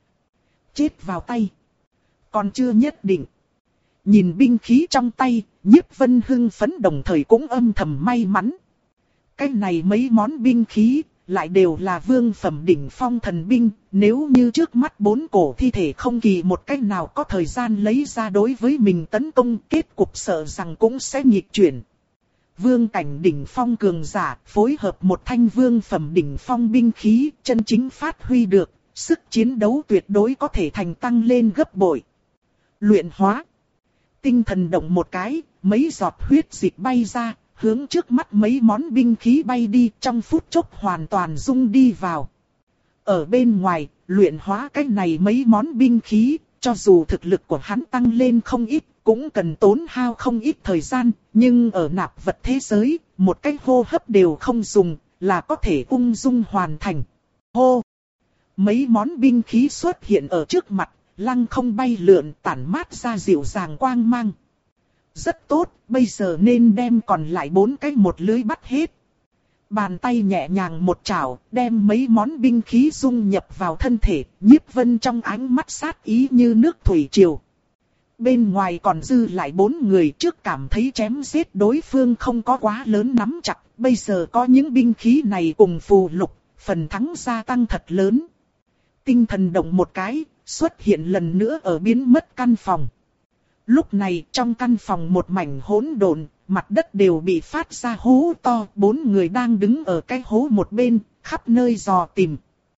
chết vào tay. Còn chưa nhất định. Nhìn binh khí trong tay, Nhiếp Vân hưng phấn đồng thời cũng âm thầm may mắn. Cái này mấy món binh khí, lại đều là vương phẩm đỉnh phong thần binh, nếu như trước mắt bốn cổ thi thể không kỳ một cách nào có thời gian lấy ra đối với mình tấn công, kết cục sợ rằng cũng sẽ nghịch chuyển. Vương cảnh đỉnh phong cường giả, phối hợp một thanh vương phẩm đỉnh phong binh khí, chân chính phát huy được, sức chiến đấu tuyệt đối có thể thành tăng lên gấp bội. Luyện hóa. Tinh thần động một cái, mấy giọt huyết dịch bay ra, hướng trước mắt mấy món binh khí bay đi, trong phút chốc hoàn toàn dung đi vào. Ở bên ngoài, luyện hóa cái này mấy món binh khí, cho dù thực lực của hắn tăng lên không ít, cũng cần tốn hao không ít thời gian, nhưng ở nạp vật thế giới, một cái hô hấp đều không dùng, là có thể ung dung hoàn thành. Hô! Mấy món binh khí xuất hiện ở trước mặt, lăng không bay lượn, tản mát ra dịu dàng quang mang. Rất tốt, bây giờ nên đem còn lại bốn cái một lưới bắt hết. Bàn tay nhẹ nhàng một chảo, đem mấy món binh khí dung nhập vào thân thể, Nhiếp Vân trong ánh mắt sát ý như nước thủy triều. Bên ngoài còn dư lại bốn người, trước cảm thấy chém giết đối phương không có quá lớn nắm chặt, bây giờ có những binh khí này cùng phù lục, phần thắng gia tăng thật lớn. Tinh thần động một cái, xuất hiện lần nữa ở biến mất căn phòng. Lúc này trong căn phòng một mảnh hỗn độn, mặt đất đều bị phát ra hố to, bốn người đang đứng ở cái hố một bên, khắp nơi dò tìm.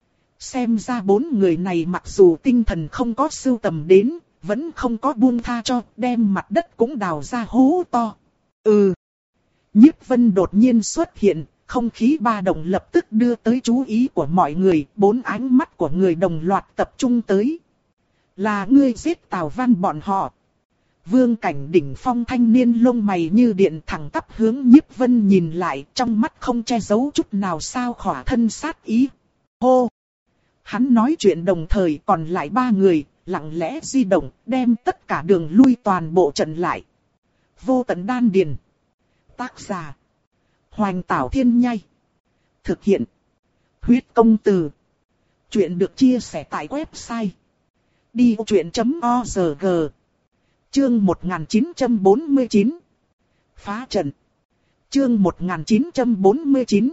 Xem ra bốn người này mặc dù tinh thần không có sưu tầm đến, vẫn không có buông tha cho, đem mặt đất cũng đào ra hố to. Ừ. Nhiếp Vân đột nhiên xuất hiện, không khí ba động lập tức đưa tới chú ý của mọi người, bốn ánh mắt của người đồng loạt tập trung tới. Là ngươi giết Tào Văn bọn họ. Vương cảnh đỉnh phong thanh niên lông mày như điện thẳng tắp hướng Nhiếp Vân nhìn lại, trong mắt không che giấu chút nào sao khỏa thân sát ý. Hô! Hắn nói chuyện đồng thời còn lại ba người, lặng lẽ di động, đem tất cả đường lui toàn bộ trận lại. Vô tận đan điền. Tác giả. Hoành Tảo Thiên Nhai. Thực hiện. Huyết công từ. Chuyện được chia sẻ tại website. đi vô chuyện chấm org. Chương một nghìn chín trăm bốn mươi chín. Phá trận. Chương một nghìn chín trăm bốn mươi chín.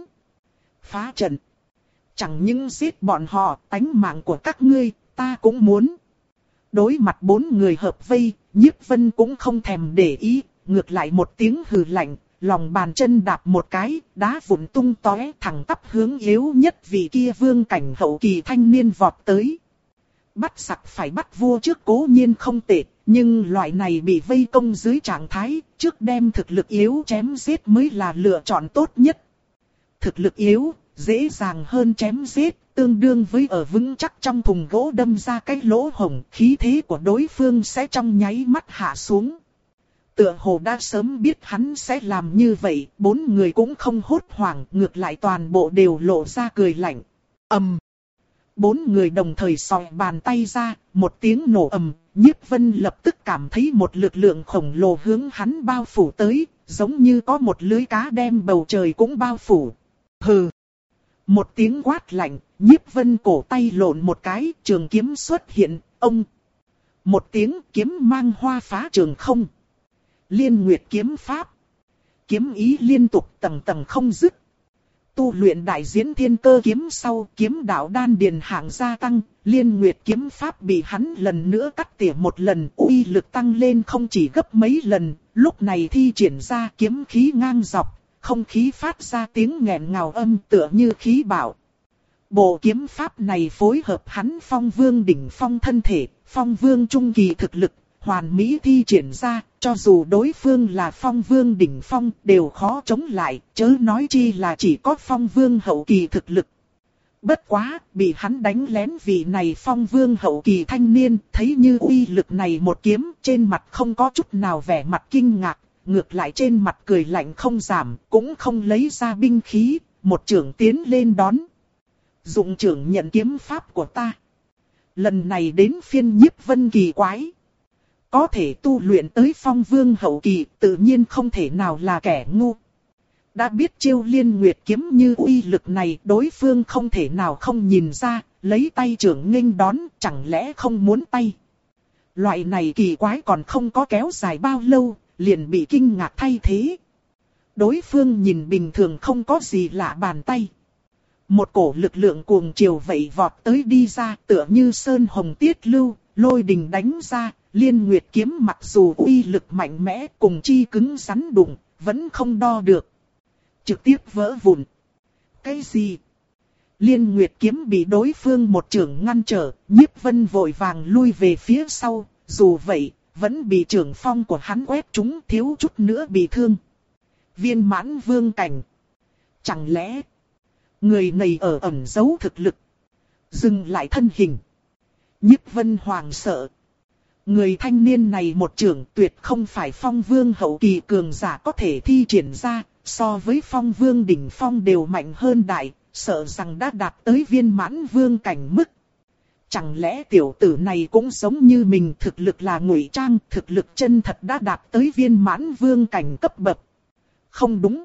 Phá trận. Chẳng những giết bọn họ, tánh mạng của các ngươi, ta cũng muốn. Đối mặt bốn người hợp vây, Nhiếp Vân cũng không thèm để ý, ngược lại một tiếng hừ lạnh, lòng bàn chân đạp một cái, đá vụn tung tóe thẳng tắp hướng yếu nhất vị kia vương cảnh hậu kỳ thanh niên vọt tới. Bắt sặc phải bắt vua trước cố nhiên không tệ, nhưng loại này bị vây công dưới trạng thái, trước đem thực lực yếu chém giết mới là lựa chọn tốt nhất. Thực lực yếu, dễ dàng hơn chém giết, tương đương với ở vững chắc trong thùng gỗ đâm ra cái lỗ hổng, khí thế của đối phương sẽ trong nháy mắt hạ xuống. Tựa hồ đã sớm biết hắn sẽ làm như vậy, bốn người cũng không hốt hoảng, ngược lại toàn bộ đều lộ ra cười lạnh. Ầm. Bốn người đồng thời sòi bàn tay ra, một tiếng nổ ầm, Nhiếp Vân lập tức cảm thấy một lực lượng khổng lồ hướng hắn bao phủ tới, giống như có một lưới cá đem bầu trời cũng bao phủ. Hừ. Một tiếng quát lạnh, Nhiếp Vân cổ tay lộn một cái, trường kiếm xuất hiện, ông. Một tiếng kiếm mang hoa phá trường không. Liên Nguyệt kiếm pháp. Kiếm ý liên tục tầng tầng không dứt. Tu luyện đại diễn thiên cơ kiếm sau, kiếm đạo đan điền hạng gia tăng, Liên Nguyệt kiếm pháp bị hắn lần nữa cắt tỉa một lần, uy lực tăng lên không chỉ gấp mấy lần, lúc này thi triển ra kiếm khí ngang dọc, không khí phát ra tiếng nghẹn ngào âm tựa như khí bạo. Bộ kiếm pháp này phối hợp hắn phong vương đỉnh phong thân thể, phong vương trung kỳ thực lực, hoàn mỹ thi triển ra, cho dù đối phương là phong vương đỉnh phong đều khó chống lại, chớ nói chi là chỉ có phong vương hậu kỳ thực lực. Bất quá, bị hắn đánh lén vị này phong vương hậu kỳ thanh niên, thấy như uy lực này một kiếm, trên mặt không có chút nào vẻ mặt kinh ngạc, ngược lại trên mặt cười lạnh không giảm, cũng không lấy ra binh khí, một trưởng tiến lên đón. Dụng trưởng nhận kiếm pháp của ta. Lần này đến phiên Nhiếp Vân kỳ quái. Có thể tu luyện tới phong vương hậu kỳ, tự nhiên không thể nào là kẻ ngu. Đã biết chiêu Liên Nguyệt kiếm như uy lực này, đối phương không thể nào không nhìn ra, lấy tay trưởng nghênh đón, chẳng lẽ không muốn tay. Loại này kỳ quái còn không có kéo dài bao lâu, liền bị kinh ngạc thay thế. Đối phương nhìn bình thường không có gì lạ bàn tay. Một cổ lực lượng cuồng chiều vậy vọt tới đi ra, tựa như sơn hồng tiết lưu, lôi đình đánh ra, Liên Nguyệt kiếm mặc dù uy lực mạnh mẽ cùng chi cứng rắn đụng, vẫn không đo được. Trực tiếp vỡ vụn. Cái gì? Liên Nguyệt kiếm bị đối phương một chưởng ngăn trở, Nhiếp Vân vội vàng lui về phía sau, dù vậy, vẫn bị chưởng phong của hắn quét trúng, thiếu chút nữa bị thương. Viên mãn vương cảnh. Chẳng lẽ người này ở ẩn giấu thực lực? Dừng lại thân hình. Nhiếp Vân hoảng sợ. Người thanh niên này một chưởng tuyệt không phải phong vương hậu kỳ cường giả có thể thi triển ra, so với phong vương đỉnh phong đều mạnh hơn đại, sợ rằng đã đạt tới viên mãn vương cảnh mức. Chẳng lẽ tiểu tử này cũng giống như mình, thực lực là ngụy trang, thực lực chân thật đã đạt tới viên mãn vương cảnh cấp bậc? Không đúng.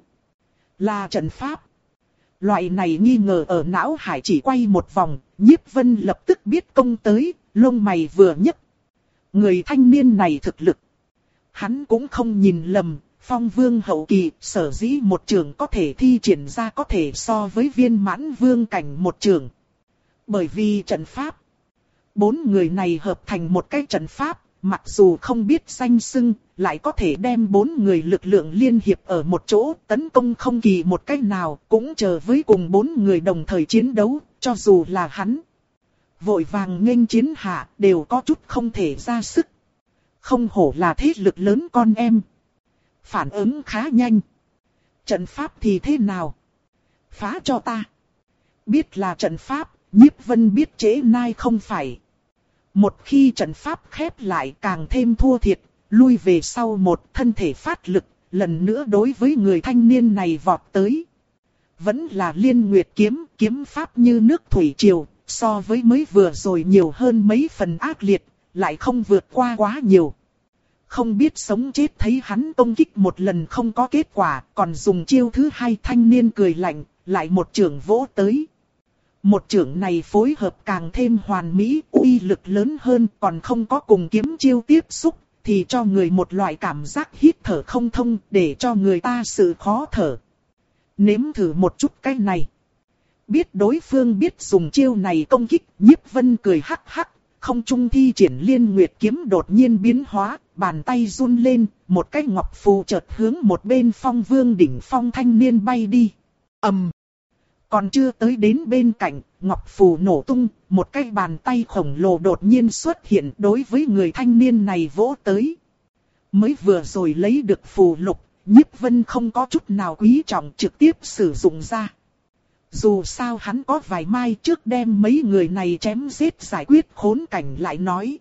Là trận pháp. Loại này nghi ngờ ở não hải chỉ quay một vòng, Nhiếp Vân lập tức biết công tới, lông mày vừa nhấc. Người thanh niên này thực lực. Hắn cũng không nhìn lầm, phong vương hậu kỳ sở dĩ một trường có thể thi triển ra có thể so với viên mãn vương cảnh một trường. Bởi vì trận pháp. Bốn người này hợp thành một cái trận pháp, mặc dù không biết danh xưng, lại có thể đem bốn người lực lượng liên hiệp ở một chỗ, tấn công không kỳ một cách nào, cũng chờ với cùng bốn người đồng thời chiến đấu, cho dù là hắn. Vội vàng nghênh chiến hạ, đều có chút không thể ra sức. Không hổ là thế lực lớn con em. Phản ứng khá nhanh. Trận pháp thì thế nào? Phá cho ta. Biết là trận pháp, Nhiếp Vân biết chế nai không phải. Một khi trận pháp khép lại càng thêm thua thiệt, lui về sau một thân thể phát lực, lần nữa đối với người thanh niên này vọt tới. Vẫn là Liên Nguyệt kiếm, kiếm pháp như nước thủy triều, so với mới vừa rồi nhiều hơn mấy phần ác liệt, lại không vượt qua quá nhiều. Không biết sống chết thấy hắn công kích một lần không có kết quả, còn dùng chiêu thứ hai. Thanh niên cười lạnh, lại một chưởng vỗ tới. Một chưởng này phối hợp càng thêm hoàn mỹ, uy lực lớn hơn, còn không có cùng kiếm chiêu tiếp xúc, thì cho người một loại cảm giác hít thở không thông, để cho người ta sự khó thở. Nếm thử một chút cái này. Biết đối phương biết dùng chiêu này công kích, Nhiếp Vân cười hắc hắc, không trung thi triển Liên Nguyệt kiếm đột nhiên biến hóa, bàn tay run lên, một cái ngọc phù chợt hướng một bên phong vương đỉnh phong thanh niên bay đi. Ầm. Còn chưa tới đến bên cạnh, ngọc phù nổ tung, một cái bàn tay khổng lồ đột nhiên xuất hiện đối với người thanh niên này vỗ tới. Mới vừa rồi lấy được phù lục, Nhiếp Vân không có chút nào quý trọng trực tiếp sử dụng ra. Dù sao hắn có vài mai trước đem mấy người này chém giết giải quyết khốn cảnh lại nói.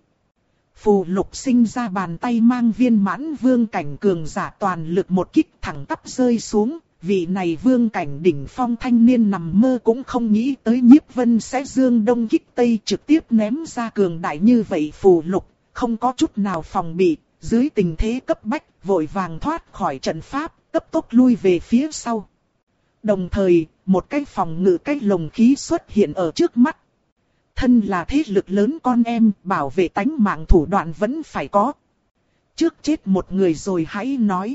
Phù lục sinh ra bàn tay mang viên mãn vương cảnh cường giả toàn lực một kích thẳng tắp rơi xuống. Vị này vương cảnh đỉnh phong thanh niên nằm mơ cũng không nghĩ tới Nhiếp Vân sẽ dương đông kích tây trực tiếp ném ra cường đại như vậy phù lục, không có chút nào phòng bị, dưới tình thế cấp bách, vội vàng thoát khỏi trận pháp, cấp tốc lui về phía sau. Đồng thời, một cái phòng ngự cái lồng khí xuất hiện ở trước mắt. Thân là thế lực lớn con em, bảo vệ tánh mạng thủ đoạn vẫn phải có. Trước chết một người rồi hãy nói.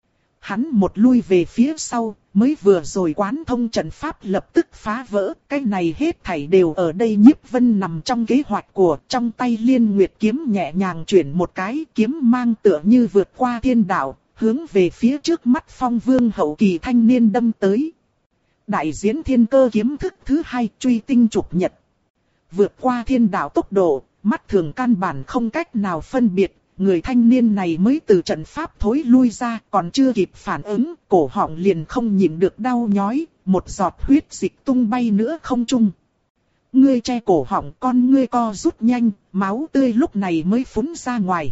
Hắn một lui về phía sau, mới vừa rồi quán thông trận pháp lập tức phá vỡ. Cái này hết thảy đều ở đây. Nhiếp Vân nằm trong kế hoạch của, trong tay Liên Nguyệt kiếm nhẹ nhàng chuyển một cái, kiếm mang tựa như vượt qua thiên đạo, hướng về phía trước mắt phong vương hậu kỳ thanh niên đâm tới. Đại diễn thiên cơ kiếm thức thứ hai, truy tinh trục nhật. Vượt qua thiên đạo tốc độ, mắt thường căn bản không cách nào phân biệt. Người thanh niên này mới từ trận pháp thối lui ra, còn chưa kịp phản ứng, cổ họng liền không nhịn được đau nhói, một giọt huyết dịch tung bay nữa không trung. Ngươi che cổ họng, con ngươi co rút nhanh, máu tươi lúc này mới phúng ra ngoài.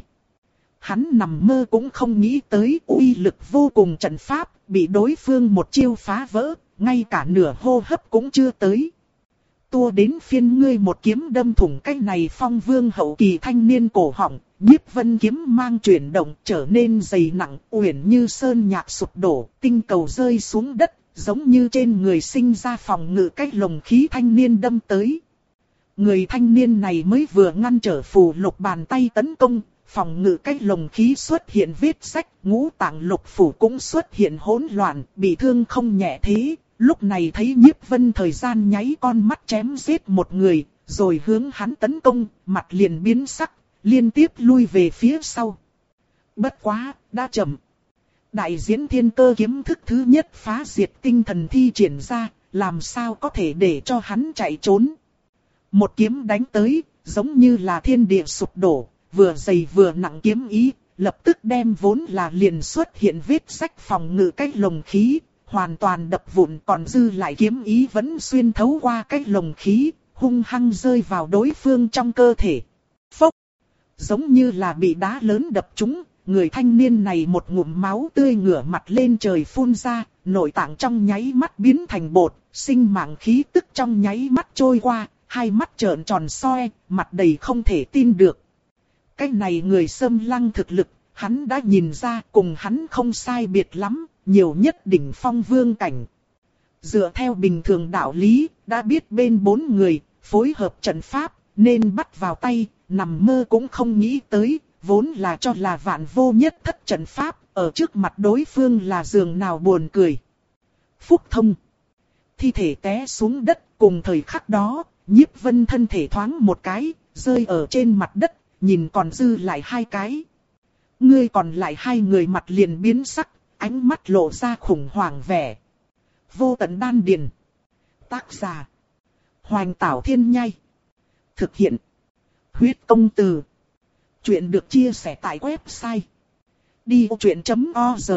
Hắn nằm mơ cũng không nghĩ tới uy lực vô cùng trận pháp, bị đối phương một chiêu phá vỡ, ngay cả nửa hô hấp cũng chưa tới. Tua đến phiên ngươi một kiếm đâm thủng cái này phong vương hậu kỳ thanh niên cổ họng. Nhiếp Vân kiếm mang chuyển động trở nên dày nặng, uyển như sơn nhạc sụp đổ, tinh cầu rơi xuống đất, giống như trên người sinh ra phòng ngự cái lồng khí thanh niên đâm tới. Người thanh niên này mới vừa ngăn trở phù lục bàn tay tấn công, phòng ngự cái lồng khí xuất hiện vết rách, ngũ tạng lục phủ cũng xuất hiện hỗn loạn, bị thương không nhẹ thế. Lúc này thấy Nhiếp Vân thời gian nháy con mắt chém giết một người, rồi hướng hắn tấn công, mặt liền biến sắc, liên tiếp lui về phía sau. Bất quá, đã chậm. Đại diễn thiên cơ kiếm thức thứ nhất phá diệt tinh thần thi triển ra, làm sao có thể để cho hắn chạy trốn. Một kiếm đánh tới, giống như là thiên địa sụp đổ, vừa dày vừa nặng kiếm ý, lập tức đem vốn là liền xuất hiện vết rách phòng ngự cái lồng khí, hoàn toàn đập vụn, còn dư lại kiếm ý vẫn xuyên thấu qua cái lồng khí, hung hăng rơi vào đối phương trong cơ thể. Phốc! Giống như là bị đá lớn đập trúng, người thanh niên này một ngụm máu tươi ngửa mặt lên trời phun ra, nội tạng trong nháy mắt biến thành bột, sinh mạng khí tức trong nháy mắt trôi qua, hai mắt trợn tròn soi, mặt đầy không thể tin được. Cái này người xâm lăng thực lực, hắn đã nhìn ra cùng hắn không sai biệt lắm, nhiều nhất đỉnh phong vương cảnh. Dựa theo bình thường đạo lý, đã biết bên bốn người, phối hợp trận pháp, nên bắt vào tay, nằm mơ cũng không nghĩ tới, vốn là cho là vạn vô nhất thất trận pháp, ở trước mặt đối phương là giường nào buồn cười. Phúc thông. Thi thể té xuống đất, cùng thời khắc đó, Nhiếp Vân thân thể thoáng một cái, rơi ở trên mặt đất, nhìn còn dư lại hai cái. Ngươi còn lại hai người mặt liền biến sắc, ánh mắt lộ ra khủng hoảng vẻ. Vô tận đan điền. Tác giả. Hoành Tảo Thiên Nhai. Thực hiện. Huyết Công Từ. Chuyện được chia sẻ tại website đi ô chuyện chấm org.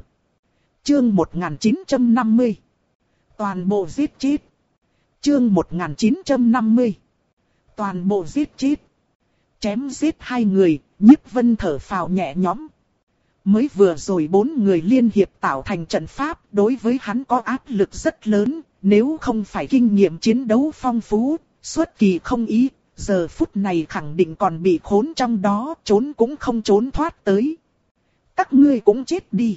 Chương một nghìn chín trăm năm mươi. Toàn bộ giết chết. Chương một nghìn chín trăm năm mươi. Toàn bộ giết chết. Chém giết hai người, Nhiếp Vân thở phào nhẹ nhõm. Mới vừa rồi bốn người liên hiệp tạo thành trận pháp, đối với hắn có áp lực rất lớn, nếu không phải kinh nghiệm chiến đấu phong phú, xuất kỳ không ý, giờ phút này khẳng định còn bị khốn trong đó, trốn cũng không trốn thoát tới. Các ngươi cũng chết đi.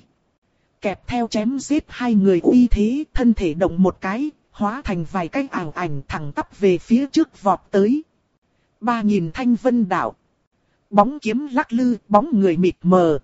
Kẹp theo chém giết hai người uy thế, thân thể động một cái, hóa thành vài cái ảo ảnh thẳng tắp về phía trước vọt tới. Ba nghìn thanh vân đạo. Bóng kiếm lắc lư, bóng người mịt mờ.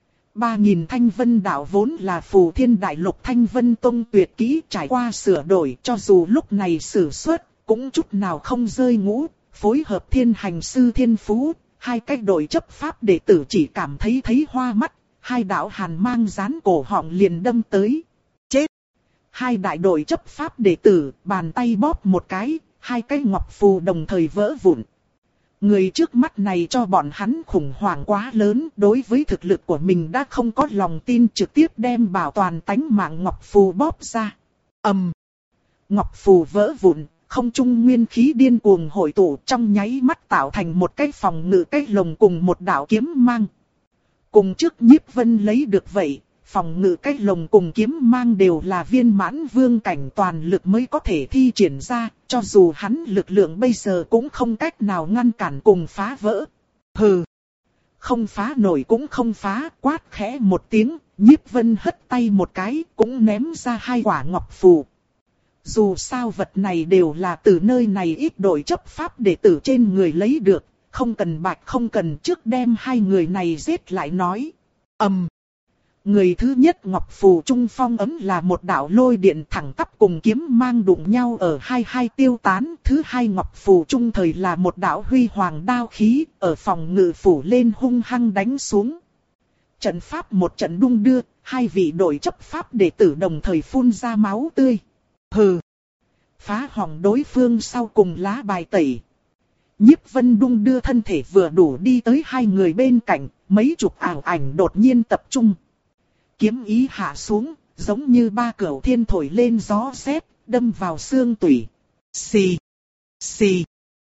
Ba nghìn thanh vân đạo vốn là phù thiên đại lục thanh vân tông tuyệt kỹ, trải qua sửa đổi, cho dù lúc này sử xuất, cũng chút nào không rơi ngũ. Phối hợp thiên hành sư thiên phú, hai cách đội chấp pháp đệ tử chỉ cảm thấy thấy hoa mắt, hai đạo hàn mang dán cổ họng liền đâm tới. Chết! Hai đại đội chấp pháp đệ tử, bàn tay bóp một cái, hai cái ngọc phù đồng thời vỡ vụn. Người trước mắt này cho bọn hắn khủng hoảng quá lớn, đối với thực lực của mình đã không có lòng tin, trực tiếp đem bảo toàn tánh mạng ngọc phù bóp ra. Ầm! Um. Ngọc phù vỡ vụn. Không trung nguyên khí điên cuồng hội tụ, trong nháy mắt tạo thành một cái phòng ngự cái lồng cùng một đạo kiếm mang. Cùng trước Nhiếp Vân lấy được vậy, phòng ngự cái lồng cùng kiếm mang đều là viên mãn vương cảnh toàn lực mới có thể thi triển ra, cho dù hắn lực lượng bây giờ cũng không cách nào ngăn cản cùng phá vỡ. Hừ! Không phá nổi cũng không phá, quát khẽ một tiếng, Nhiếp Vân hất tay một cái, cũng ném ra hai quả ngọc phù. Dù sao vật này đều là từ nơi này ít đội chấp pháp đệ tử trên người lấy được, không cần bạch không cần, trước đem hai người này giết lại nói. Ầm. Um. Người thứ nhất ngọc phù trung phong ấm là một đạo lôi điện thẳng tắp cùng kiếm mang đụng nhau ở hai hai tiêu tán. Thứ hai ngọc phù trung thời là một đạo huy hoàng đao khí, ở phòng ngự phủ lên hung hăng đánh xuống. Trận pháp một trận đung đưa, hai vị đội chấp pháp đệ tử đồng thời phun ra máu tươi. Hừ! Phá hỏng đối phương sau cùng lá bài tẩy. Nhiếp Vân đung đưa thân thể vừa đủ đi tới hai người bên cạnh, mấy chục ảo ảnh đột nhiên tập trung. Kiếm ý hạ xuống, giống như ba cửu thiên thổi lên gió sét, đâm vào xương tủy. Xì! Xì!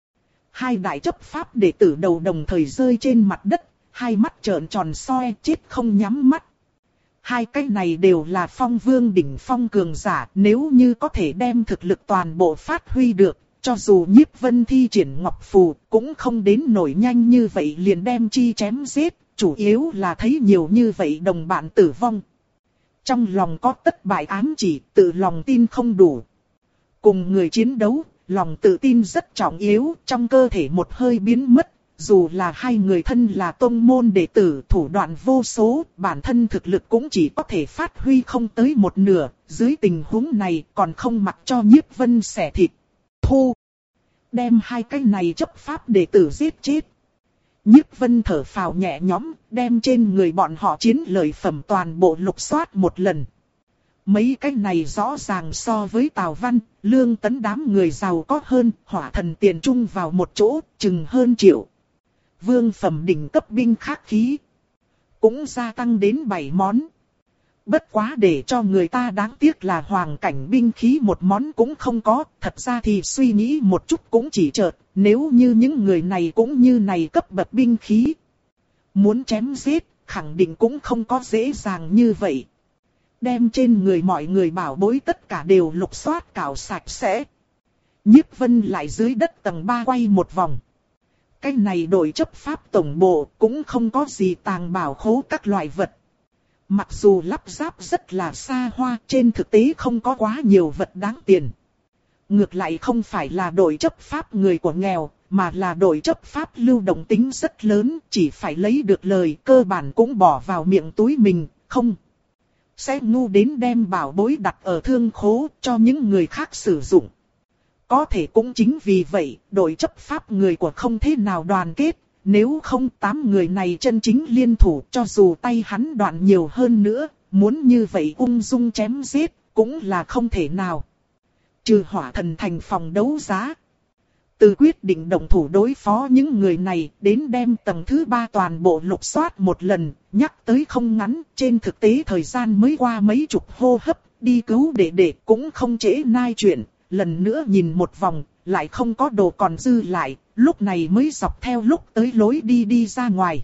Hai đại chấp pháp đệ tử đầu đồng thời rơi trên mặt đất, hai mắt trợn tròn soi, chết không nhắm mắt. Hai cái này đều là phong vương đỉnh phong cường giả, nếu như có thể đem thực lực toàn bộ phát huy được, cho dù Nhiếp Vân thi triển ngọc phù, cũng không đến nổi nhanh như vậy liền đem chi chém giết, chủ yếu là thấy nhiều như vậy đồng bạn tử vong. Trong lòng có tất bại ám chỉ, tự lòng tin không đủ. Cùng người chiến đấu, lòng tự tin rất trọng yếu, trong cơ thể một hơi biến mất. Dù là hai người thân là tông môn đệ tử thủ đoạn vô số, bản thân thực lực cũng chỉ có thể phát huy không tới một nửa, dưới tình huống này còn không mặc cho Nhiếp Vân xẻ thịt. Thu! Đem hai cái này chấp pháp đệ tử giết chết. Nhiếp Vân thở phào nhẹ nhõm, đem trên người bọn họ chiến lợi phẩm toàn bộ lục soát một lần. Mấy cái này rõ ràng so với Tào Văn, Lương Tấn đám người giàu có hơn, hỏa thần tiền chung vào một chỗ, chừng hơn triệu. Vương phẩm đỉnh cấp binh khắc khí cũng gia tăng đến bảy món. Bất quá để cho người ta đáng tiếc là hoàng cảnh binh khí một món cũng không có. Thật ra thì suy nghĩ một chút cũng chỉ chợt, nếu như những người này cũng như này cấp bậc binh khí, muốn chém giết, khẳng định cũng không có dễ dàng như vậy. Đem trên người mọi người bảo bối tất cả đều lục soát cào sạch sẽ. Nhiếp Vân lại dưới đất tầng ba quay một vòng. Cái này đội chấp pháp tổng bộ cũng không có gì tàng bảo khố các loại vật. Mặc dù lắp ráp rất là xa hoa, trên thực tế không có quá nhiều vật đáng tiền. Ngược lại không phải là đội chấp pháp người của nghèo, mà là đội chấp pháp lưu động tính rất lớn, chỉ phải lấy được lời cơ bản cũng bỏ vào miệng túi mình, không sẽ ngu đến đem bảo bối đặt ở thương khố cho những người khác sử dụng. Có thể cũng chính vì vậy, đội chấp pháp người của không thế nào đoàn kết, nếu không tám người này chân chính liên thủ cho dù tay hắn đoạn nhiều hơn nữa, muốn như vậy ung dung chém giết, cũng là không thể nào. Trừ hỏa thần thành phòng đấu giá. Từ quyết định động thủ đối phó những người này đến đem tầng thứ ba toàn bộ lục soát một lần, nhắc tới không ngắn, trên thực tế thời gian mới qua mấy chục hô hấp, đi cứu đệ đệ cũng không trễ nai chuyện. Lần nữa nhìn một vòng, lại không có đồ còn dư lại, lúc này mới dọc theo lúc tới lối đi đi ra ngoài.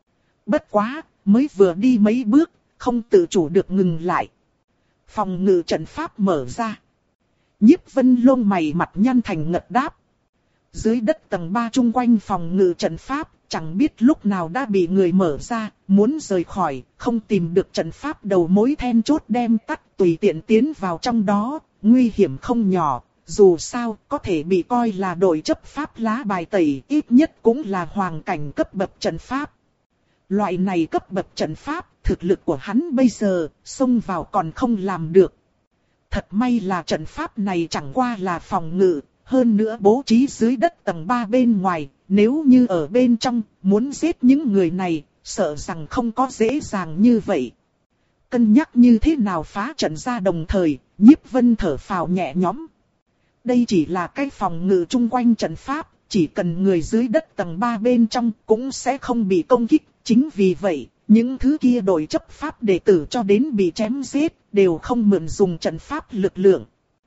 Bất quá, mới vừa đi mấy bước, không tự chủ được ngừng lại. Phòng ngự trận pháp mở ra. Nhiếp Vân lông mày mặt nhăn thành ngật đáp. Dưới đất tầng ba chung quanh phòng ngự trận pháp, chẳng biết lúc nào đã bị người mở ra, muốn rời khỏi, không tìm được trận pháp đầu mối then chốt đem tắt tùy tiện tiến vào trong đó. Nguy hiểm không nhỏ, dù sao có thể bị coi là đội chấp pháp lá bài tẩy, ít nhất cũng là hoàng cảnh cấp bậc trận pháp. Loại này cấp bậc trận pháp, thực lực của hắn bây giờ, xông vào còn không làm được. Thật may là trận pháp này chẳng qua là phòng ngự, hơn nữa bố trí dưới đất tầng ba bên ngoài, nếu như ở bên trong, muốn giết những người này, sợ rằng không có dễ dàng như vậy. Cân nhắc như thế nào phá trận ra đồng thời, Nhiếp Vân thở phào nhẹ nhõm. Đây chỉ là cái phòng ngự chung quanh trận pháp, chỉ cần người dưới đất tầng ba bên trong cũng sẽ không bị công kích. Chính vì vậy, những thứ kia đội chấp pháp đệ tử cho đến bị chém giết, đều không mượn dùng trận pháp lực lượng.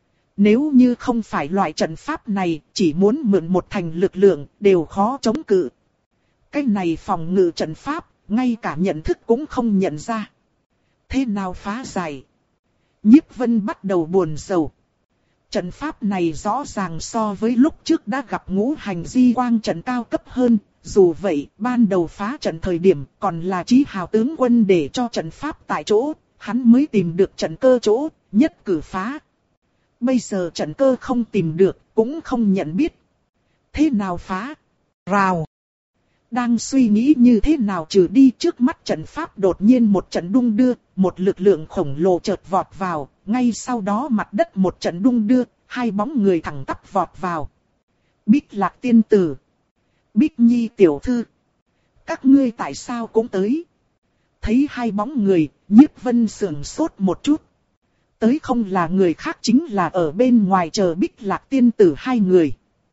Nếu như không phải loại trận pháp này, chỉ muốn mượn một thành lực lượng, đều khó chống cự. Cái này phòng ngự trận pháp, ngay cả nhận thức cũng không nhận ra. Thế nào phá giải? Nhiếp Vân bắt đầu buồn rầu. Trận pháp này rõ ràng so với lúc trước đã gặp ngũ hành di quang trận cao cấp hơn. Dù vậy, ban đầu phá trận thời điểm còn là Chí Hào tướng quân để cho trận pháp tại chỗ, hắn mới tìm được trận cơ chỗ, nhất cử phá. Bây giờ trận cơ không tìm được, cũng không nhận biết. Thế nào phá? Rào! Đang suy nghĩ như thế nào trừ đi, trước mắt trận pháp đột nhiên một trận đung đưa, một lực lượng khổng lồ chợt vọt vào, ngay sau đó mặt đất một trận đung đưa, hai bóng người thẳng tắp vọt vào. Bích Lạc tiên tử, Bích Nhi tiểu thư, các ngươi tại sao cũng tới? Thấy hai bóng người, Nhiếp Vân sườn sốt một chút. Tới không là người khác, chính là ở bên ngoài chờ Bích Lạc tiên tử hai người.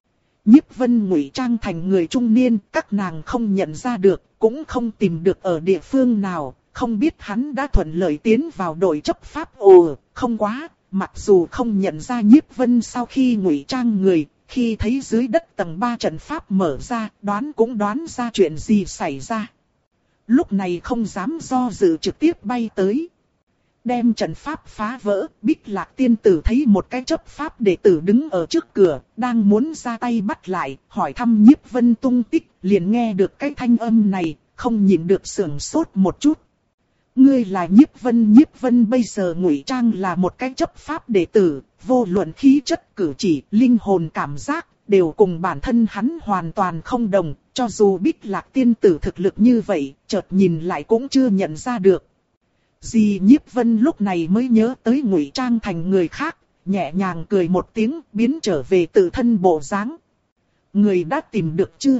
Nhiếp Vân ngụy trang thành người trung niên, các nàng không nhận ra được, cũng không tìm được ở địa phương nào, không biết hắn đã thuận lợi tiến vào đội chấp pháp. Ồ, không quá, mặc dù không nhận ra Nhiếp Vân sau khi ngụy trang người, khi thấy dưới đất tầng ba trận pháp mở ra, đoán cũng đoán ra chuyện gì xảy ra. Lúc này không dám do dự, trực tiếp bay tới. Đem trận pháp phá vỡ, Bích Lạc tiên tử thấy một cái chấp pháp đệ tử đứng ở trước cửa, đang muốn ra tay bắt lại, hỏi thăm Nhiếp Vân tung tích, liền nghe được cái thanh âm này, không nhịn được sườn sốt một chút. Ngươi là Nhiếp Vân, Nhiếp Vân bây giờ ngụy trang là một cái chấp pháp đệ tử, vô luận khí chất cử chỉ, linh hồn cảm giác, đều cùng bản thân hắn hoàn toàn không đồng, cho dù Bích Lạc tiên tử thực lực như vậy, chợt nhìn lại cũng chưa nhận ra được. Dì Nhiếp Vân lúc này mới nhớ tới ngụy trang thành người khác, nhẹ nhàng cười một tiếng, biến trở về tự thân bộ dáng. Người đã tìm được chưa?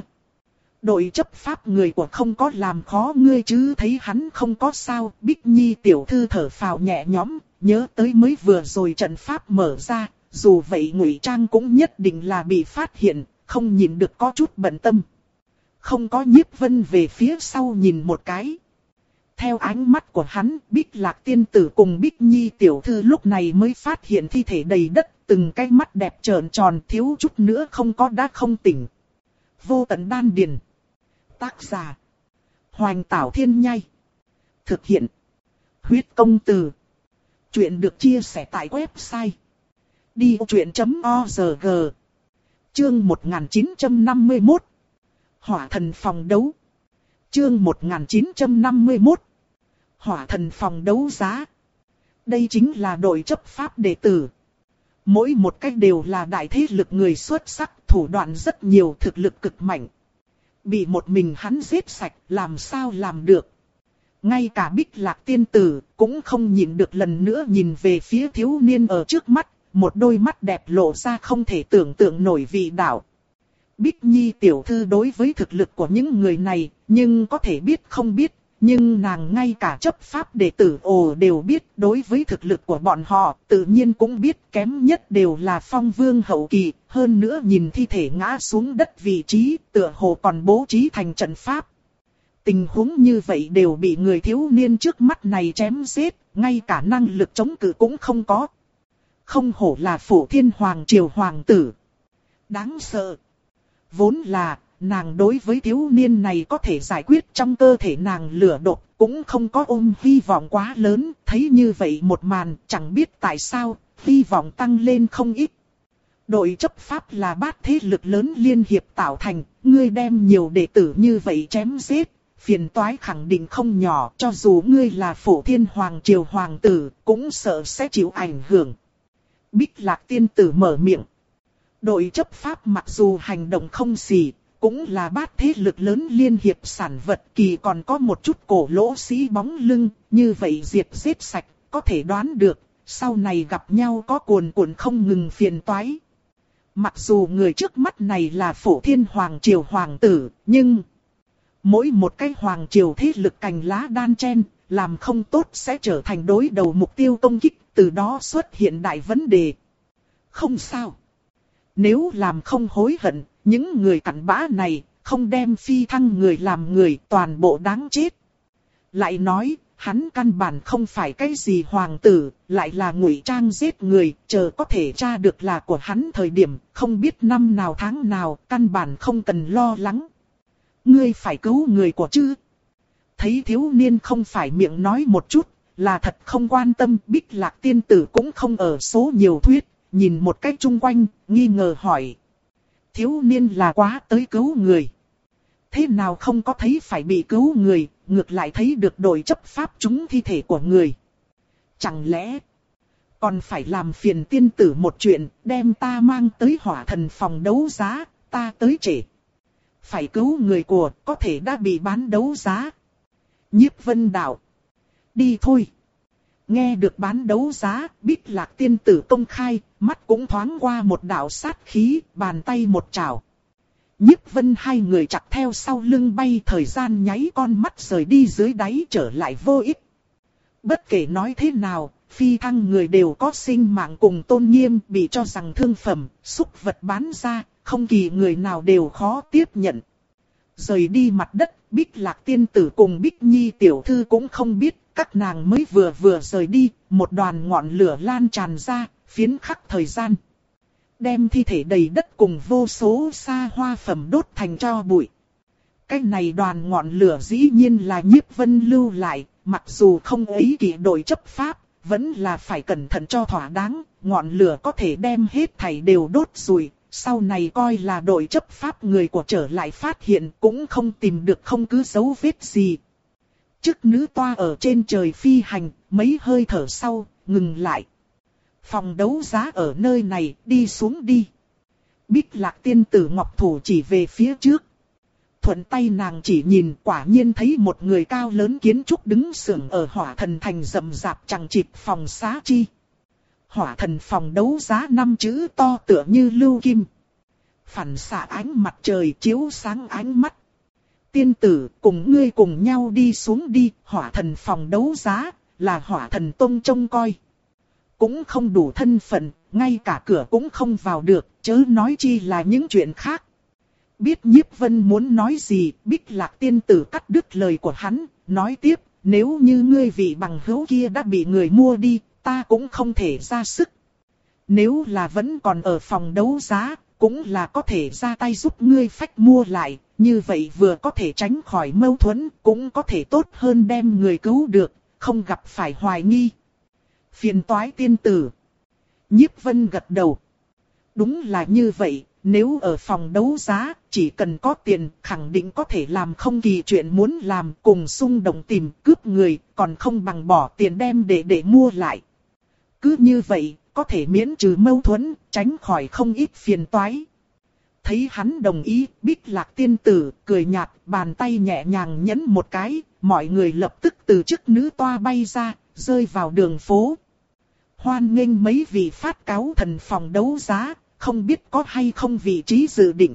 Đội chấp pháp người của không có làm khó ngươi chứ, thấy hắn không có sao. Bích Nhi tiểu thư thở phào nhẹ nhõm, nhớ tới mới vừa rồi trận pháp mở ra, dù vậy ngụy trang cũng nhất định là bị phát hiện, không nhìn được có chút bận tâm. Không có Nhiếp Vân về phía sau nhìn một cái. Theo ánh mắt của hắn, Bích Lạc tiên tử cùng Bích Nhi tiểu thư lúc này mới phát hiện thi thể đầy đất, từng cái mắt đẹp trợn tròn, thiếu chút nữa không có đã không tỉnh. Vô tận đan điền. Tác giả: Hoành Tảo Thiên Nhai. Thực hiện: Huyết Công Từ. Chuyện được chia sẻ tại website đi vô chuyện chấm org. Chương một nghìn chín trăm năm mươi mốt. Hỏa thần phòng đấu. Chương một nghìn chín trăm năm mươi mốt. Hỏa thần phòng đấu giá. Đây chính là đội chấp pháp đệ tử. Mỗi một cách đều là đại thế lực người xuất sắc, thủ đoạn rất nhiều, thực lực cực mạnh. Bị một mình hắn giết sạch, làm sao làm được. Ngay cả Bích Lạc tiên tử cũng không nhịn được lần nữa nhìn về phía thiếu niên ở trước mắt, một đôi mắt đẹp lộ ra không thể tưởng tượng nổi vị đạo. Bích Nhi tiểu thư đối với thực lực của những người này, nhưng có thể biết không biết, nhưng nàng ngay cả chấp pháp đệ tử ồ đều biết, đối với thực lực của bọn họ, tự nhiên cũng biết kém nhất đều là phong vương hậu kỳ, hơn nữa nhìn thi thể ngã xuống đất vị trí, tựa hồ còn bố trí thành trận pháp. Tình huống như vậy đều bị người thiếu niên trước mắt này chém giết, ngay cả năng lực chống cự cũng không có. Không hổ là Phổ Thiên Hoàng Triều Hoàng tử. Đáng sợ. Vốn là, nàng đối với thiếu niên này có thể giải quyết trong cơ thể nàng lửa đột, cũng không có ôm hy vọng quá lớn, thấy như vậy một màn, chẳng biết tại sao, hy vọng tăng lên không ít. Đội chấp pháp là bát thế lực lớn liên hiệp tạo thành, ngươi đem nhiều đệ tử như vậy chém giết, phiền toái khẳng định không nhỏ, cho dù ngươi là Phổ Thiên Hoàng Triều Hoàng tử, cũng sợ sẽ chịu ảnh hưởng. Bích Lạc tiên tử mở miệng. Đội chấp pháp mặc dù hành động không xì, cũng là bát thế lực lớn liên hiệp sản vật, kỳ còn có một chút cổ lỗ sĩ bóng lưng, như vậy diệt giết sạch, có thể đoán được, sau này gặp nhau có cuồn cuộn không ngừng phiền toái. Mặc dù người trước mắt này là Phổ Thiên Hoàng Triều Hoàng tử, nhưng mỗi một cái Hoàng Triều thế lực cành lá đan chen, làm không tốt sẽ trở thành đối đầu mục tiêu công kích, từ đó xuất hiện đại vấn đề. Không sao. Nếu làm không hối hận, những người cặn bã này, không đem phi thăng người làm người, toàn bộ đáng chết. Lại nói, hắn căn bản không phải cái gì hoàng tử, lại là ngụy trang giết người, chờ có thể tra được là của hắn thời điểm, không biết năm nào tháng nào, căn bản không cần lo lắng. Ngươi phải cứu người của chứ? Thấy thiếu niên không phải miệng nói một chút, là thật không quan tâm, Bích Lạc tiên tử cũng không ở số nhiều thuyết, nhìn một cách chung quanh, nghi ngờ hỏi. Thiếu niên là quá tới cứu người. Thế nào không có thấy phải bị cứu người, ngược lại thấy được đội chấp pháp trúng thi thể của người. Chẳng lẽ còn phải làm phiền tiên tử một chuyện, đem ta mang tới hỏa thần phòng đấu giá, ta tới trễ. Phải cứu người của, có thể đã bị bán đấu giá. Nhiếp Vân đạo. Đi thôi. Nghe được bán đấu giá, Bích Lạc tiên tử công khai, mắt cũng thoáng qua một đạo sát khí, bàn tay một chảo. Nhiếp Vân hai người chặt theo sau lưng bay, thời gian nháy con mắt rời đi dưới đáy trở lại vô ích. Bất kể nói thế nào, phi thăng người đều có sinh mạng cùng tôn nghiêm, bị cho rằng thương phẩm, xúc vật bán ra, không kỳ người nào đều khó tiếp nhận. Rời đi mặt đất, Bích Lạc tiên tử cùng Bích Nhi tiểu thư cũng không biết, các nàng mới vừa vừa rời đi, một đoàn ngọn lửa lan tràn ra, phiến khắc thời gian. Đem thi thể đầy đất cùng vô số sa hoa phẩm đốt thành tro bụi. Cái này đoàn ngọn lửa dĩ nhiên là Nhiếp Vân lưu lại, mặc dù không ấy kỷ đội chấp pháp, vẫn là phải cẩn thận cho thỏa đáng, ngọn lửa có thể đem hết thảy đều đốt rụi. Sau này coi là đội chấp pháp người của trở lại phát hiện cũng không tìm được không cứ dấu vết gì. chức nữ toa ở trên trời phi hành, mấy hơi thở sau, ngừng lại. Phòng đấu giá ở nơi này, đi xuống đi. Bích Lạc tiên tử ngọc thủ chỉ về phía trước. Thuận tay nàng chỉ nhìn, quả nhiên thấy một người cao lớn kiến trúc đứng sưởng ở hỏa thần thành rậm rạp chằng chịt phòng xá chi. Hỏa thần phòng đấu giá năm chữ to tựa như lưu kim. Phản xạ ánh mặt trời chiếu sáng ánh mắt. Tiên tử, cùng ngươi cùng nhau đi xuống đi, hỏa thần phòng đấu giá, là hỏa thần tông trông coi. Cũng không đủ thân phận, ngay cả cửa cũng không vào được, chớ nói chi là những chuyện khác. Biết Nhiếp Vân muốn nói gì, Bích Lạc tiên tử cắt đứt lời của hắn, nói tiếp, nếu như ngươi vị bằng hữu kia đã bị người mua đi, ta cũng không thể ra sức. Nếu là vẫn còn ở phòng đấu giá, cũng là có thể ra tay giúp ngươi phách mua lại, như vậy vừa có thể tránh khỏi mâu thuẫn, cũng có thể tốt hơn đem người cứu được, không gặp phải hoài nghi. Phiền toái tiên tử. Nhiếp Vân gật đầu. Đúng là như vậy, nếu ở phòng đấu giá, chỉ cần có tiền, khẳng định có thể làm không kỳ chuyện muốn làm, cùng xung động tìm cướp người, còn không bằng bỏ tiền đem để để mua lại. Cứ như vậy, có thể miễn trừ mâu thuẫn, tránh khỏi không ít phiền toái. Thấy hắn đồng ý, Bích Lạc tiên tử cười nhạt, bàn tay nhẹ nhàng nhấn một cái, mọi người lập tức từ chức nữ toa bay ra, rơi vào đường phố. Hoan nghênh mấy vị phát cáo thần phòng đấu giá, không biết có hay không vị trí dự định.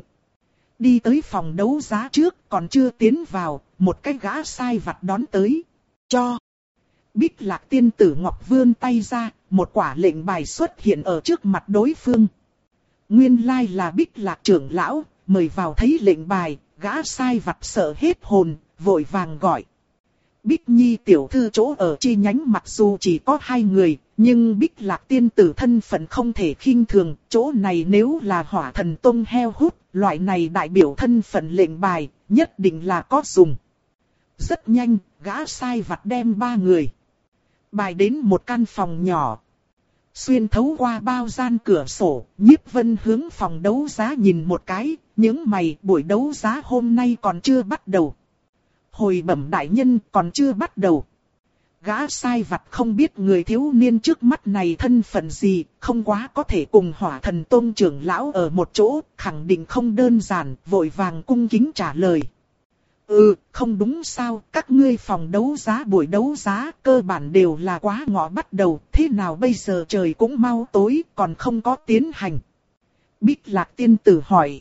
Đi tới phòng đấu giá trước, còn chưa tiến vào, một cái gã sai vặt đón tới. Cho. Bích Lạc tiên tử ngọc vươn tay ra, một quả lệnh bài xuất hiện ở trước mặt đối phương. Nguyên lai là Bích Lạc trưởng lão, mời vào thấy lệnh bài, gã sai vặt sợ hết hồn, vội vàng gọi. Bích Nhi tiểu thư chỗ ở chi nhánh mặc dù chỉ có hai người, nhưng Bích Lạc tiên tử thân phận không thể khinh thường, chỗ này nếu là hỏa thần tông heo hút, loại này đại biểu thân phận lệnh bài, nhất định là có dùng. Rất nhanh, gã sai vặt đem ba người bài đến một căn phòng nhỏ. Xuyên thấu qua bao gian cửa sổ, Nhiếp Vân hướng phòng đấu giá nhìn một cái, những mày buổi đấu giá hôm nay còn chưa bắt đầu. Hồi bẩm đại nhân còn chưa bắt đầu. Gã sai vặt không biết người thiếu niên trước mắt này thân phận gì, không quá có thể cùng hỏa thần tôn trưởng lão ở một chỗ, khẳng định không đơn giản, vội vàng cung kính trả lời. Ừ, không đúng sao, các ngươi phòng đấu giá buổi đấu giá cơ bản đều là quá ngọ bắt đầu, thế nào bây giờ trời cũng mau tối, còn không có tiến hành. Bích Lạc tiên tử hỏi.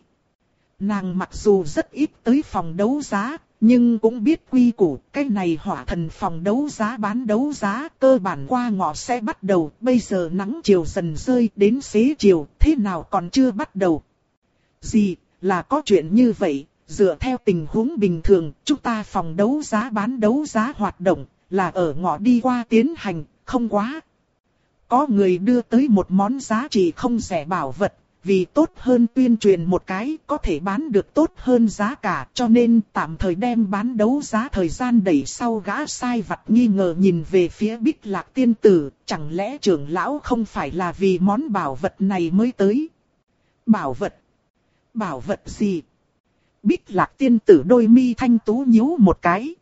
Nàng mặc dù rất ít tới phòng đấu giá, nhưng cũng biết quy củ, cái này hỏa thần phòng đấu giá bán đấu giá cơ bản qua ngọ sẽ bắt đầu, bây giờ nắng chiều dần rơi đến xế chiều, thế nào còn chưa bắt đầu. Gì, là có chuyện như vậy, dựa theo tình huống bình thường, chúng ta phòng đấu giá bán đấu giá hoạt động, là ở ngọ đi qua tiến hành, không quá. Có người đưa tới một món giá trị không rẻ bảo vật. Vì tốt hơn tuyên truyền một cái có thể bán được tốt hơn giá cả cho nên tạm thời đem bán đấu giá thời gian đẩy sau. Gã sai vặt nghi ngờ nhìn về phía Bích Lạc tiên tử, chẳng lẽ trưởng lão không phải là vì món bảo vật này mới tới? Bảo vật? Bảo vật gì? Bích Lạc tiên tử đôi mi thanh tú nhíu một cái.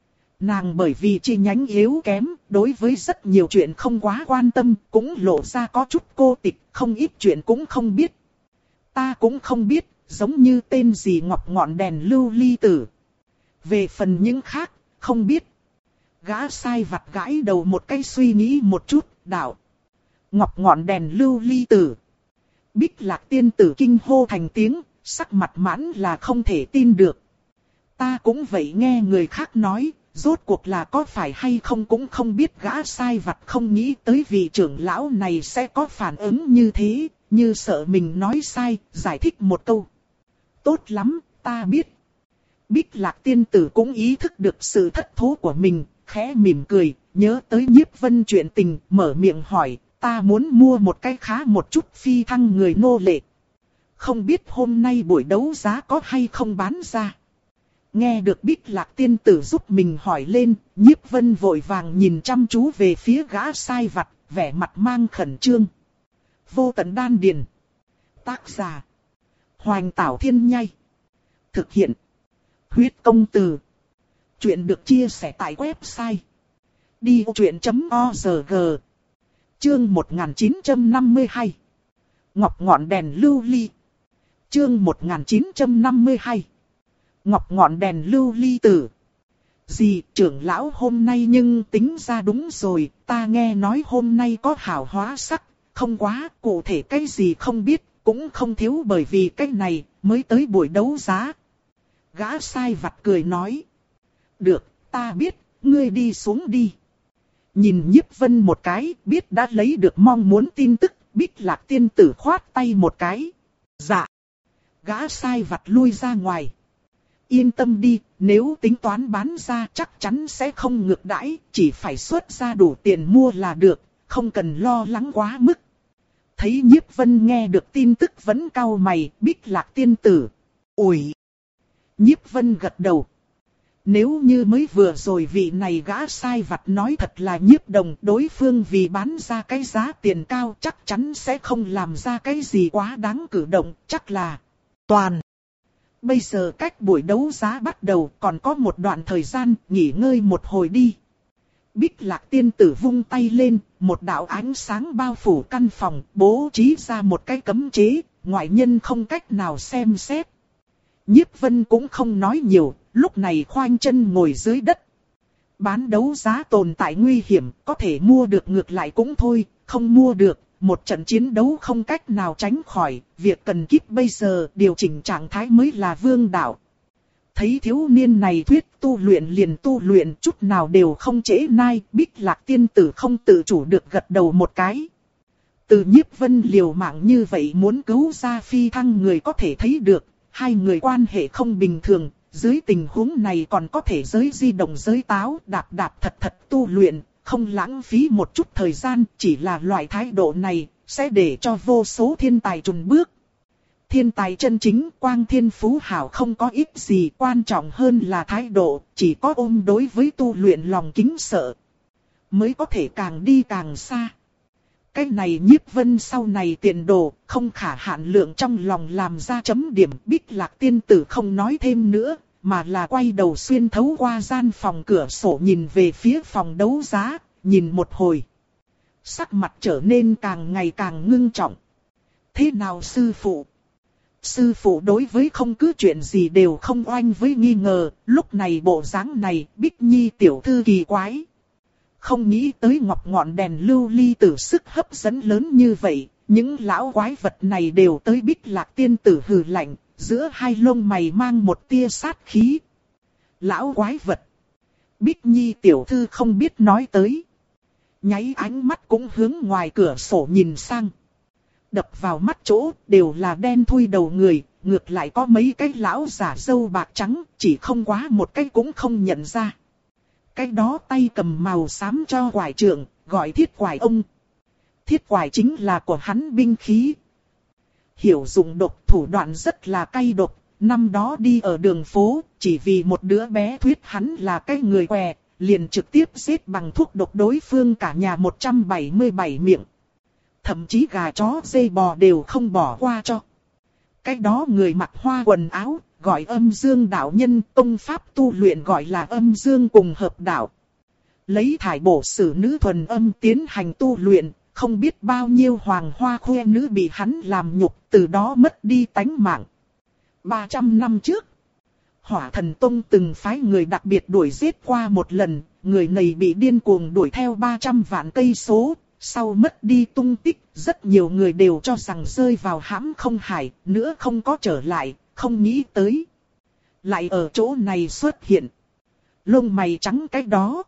Nàng bởi vì chi nhánh yếu kém, đối với rất nhiều chuyện không quá quan tâm, cũng lộ ra có chút cô tịch, không ít chuyện cũng không biết. Ta cũng không biết, giống như tên gì ngọc ngọn đèn lưu ly tử. Về phần những khác, không biết. Gã sai vặt gãi đầu một cái suy nghĩ một chút, đạo. Ngọc ngọn đèn lưu ly tử. Bích Lạc tiên tử kinh hô thành tiếng, sắc mặt mãn là không thể tin được. Ta cũng vậy nghe người khác nói. Rốt cuộc là có phải hay không cũng không biết. Gã sai vặt không nghĩ tới vị trưởng lão này sẽ có phản ứng như thế, như sợ mình nói sai, giải thích một câu. Tốt lắm, ta biết. Bích Lạc tiên tử cũng ý thức được sự thất thố của mình, khẽ mỉm cười, nhớ tới Nhiếp Vân chuyện tình, mở miệng hỏi, ta muốn mua một cái khá một chút phi thăng người nô lệ. Không biết hôm nay buổi đấu giá có hay không bán ra. Nghe được Bích Lạc tiên tử giúp mình hỏi lên, Nhiếp Vân vội vàng nhìn chăm chú về phía gã sai vặt, vẻ mặt mang khẩn trương. Vô tận đan điền. Tác giả. Hoành Tảo Thiên Nhai. Thực hiện. Huyết công từ. Chuyện được chia sẻ tại website đi vô chuyện chấm org. Chương một nghìn chín trăm năm mươi hai. Ngọc ngọn đèn lưu ly. Chương một nghìn chín trăm năm mươi hai. Ngọc ngọn đèn lưu ly tử. Dì, trưởng lão hôm nay nhưng tính ra đúng rồi, ta nghe nói hôm nay có hào hóa sắc, không quá, cụ thể cái gì không biết, cũng không thiếu bởi vì cái này mới tới buổi đấu giá. Gã sai vặt cười nói. Được, ta biết, ngươi đi xuống đi. Nhìn Nhiếp Vân một cái, biết đã lấy được mong muốn tin tức, Bích Lạc tiên tử khoát tay một cái. Dạ. Gã sai vặt lui ra ngoài. Yên tâm đi, nếu tính toán bán ra chắc chắn sẽ không ngược đãi, chỉ phải xuất ra đủ tiền mua là được, không cần lo lắng quá mức. Thấy Nhiếp Vân nghe được tin tức vẫn cau mày, Bích Lạc tiên tử. Ủi. Nhiếp Vân gật đầu. Nếu như mới vừa rồi vị này gã sai vặt nói thật là Nhiếp Đồng, đối phương vì bán ra cái giá tiền cao chắc chắn sẽ không làm ra cái gì quá đáng cử động, chắc là toàn. Bây giờ cách buổi đấu giá bắt đầu còn có một đoạn thời gian, nghỉ ngơi một hồi đi. Bích Lạc tiên tử vung tay lên, một đạo ánh sáng bao phủ căn phòng, bố trí ra một cái cấm chế, ngoại nhân không cách nào xem xét. Nhiếp Vân cũng không nói nhiều, lúc này khoanh chân ngồi dưới đất. Bán đấu giá tồn tại nguy hiểm, có thể mua được ngược lại cũng thôi, không mua được, một trận chiến đấu không cách nào tránh khỏi, việc cần kíp bây giờ điều chỉnh trạng thái mới là vương đạo. Thấy thiếu niên này thuyết tu luyện liền tu luyện chút nào đều không trễ nai, Bích Lạc tiên tử không tự chủ được gật đầu một cái. Từ Nhiếp Vân liều mạng như vậy muốn cứu ra phi thăng người có thể thấy được, hai người quan hệ không bình thường, dưới tình huống này còn có thể giới di động giới táo, đạp đạp thật thật tu luyện, không lãng phí một chút thời gian, chỉ là loại thái độ này, sẽ để cho vô số thiên tài trùn bước. Thiên tài chân chính, quang thiên phú hảo không có ít gì, quan trọng hơn là thái độ, chỉ có ôm đối với tu luyện lòng kính sợ, mới có thể càng đi càng xa. Cái này Nhiếp Vân sau này tiền đồ, không khả hạn lượng trong lòng làm ra chấm điểm. Bích Lạc tiên tử không nói thêm nữa, mà là quay đầu xuyên thấu qua gian phòng cửa sổ nhìn về phía phòng đấu giá, nhìn một hồi. Sắc mặt trở nên càng ngày càng ngưng trọng. Thế nào sư phụ? Sư phụ đối với không cứ chuyện gì đều không oanh với nghi ngờ, lúc này bộ dáng này, Bích Nhi tiểu thư kỳ quái. Không nghĩ tới ngọc ngọn đèn lưu ly tử sức hấp dẫn lớn như vậy, những lão quái vật này đều tới Bích Lạc tiên tử hừ lạnh, giữa hai lông mày mang một tia sát khí. Lão quái vật. Bích Nhi tiểu thư không biết nói tới. Nháy ánh mắt cũng hướng ngoài cửa sổ nhìn sang. Đập vào mắt chỗ đều là đen thui đầu người, ngược lại có mấy cái lão giả râu bạc trắng, chỉ không quá một cái cũng không nhận ra. Cái đó tay cầm màu xám cho quải trượng, gọi thiết quải ông. Thiết quải chính là của hắn binh khí. Hiểu dụng độc, thủ đoạn rất là cay độc. Năm đó đi ở đường phố, chỉ vì một đứa bé thuyết hắn là cái người què, liền trực tiếp giết bằng thuốc độc đối phương cả nhà một trăm bảy mươi bảy miệng. Thậm chí gà chó dê bò đều không bỏ qua cho. Cái đó người mặc hoa quần áo, gọi âm dương đạo nhân, công pháp tu luyện gọi là âm dương cùng hợp đạo. Lấy thải bổ sử nữ thuần âm tiến hành tu luyện, không biết bao nhiêu hoàng hoa khoe nữ bị hắn làm nhục, từ đó mất đi tánh mạng. ba trăm năm trước, Hỏa Thần Tông từng phái người đặc biệt đuổi giết qua một lần, người này bị điên cuồng đuổi theo ba trăm vạn cây số, sau mất đi tung tích, rất nhiều người đều cho rằng rơi vào hãm không hải, nữa không có trở lại, không nghĩ tới. Lại ở chỗ này xuất hiện. Lông mày trắng cái đó.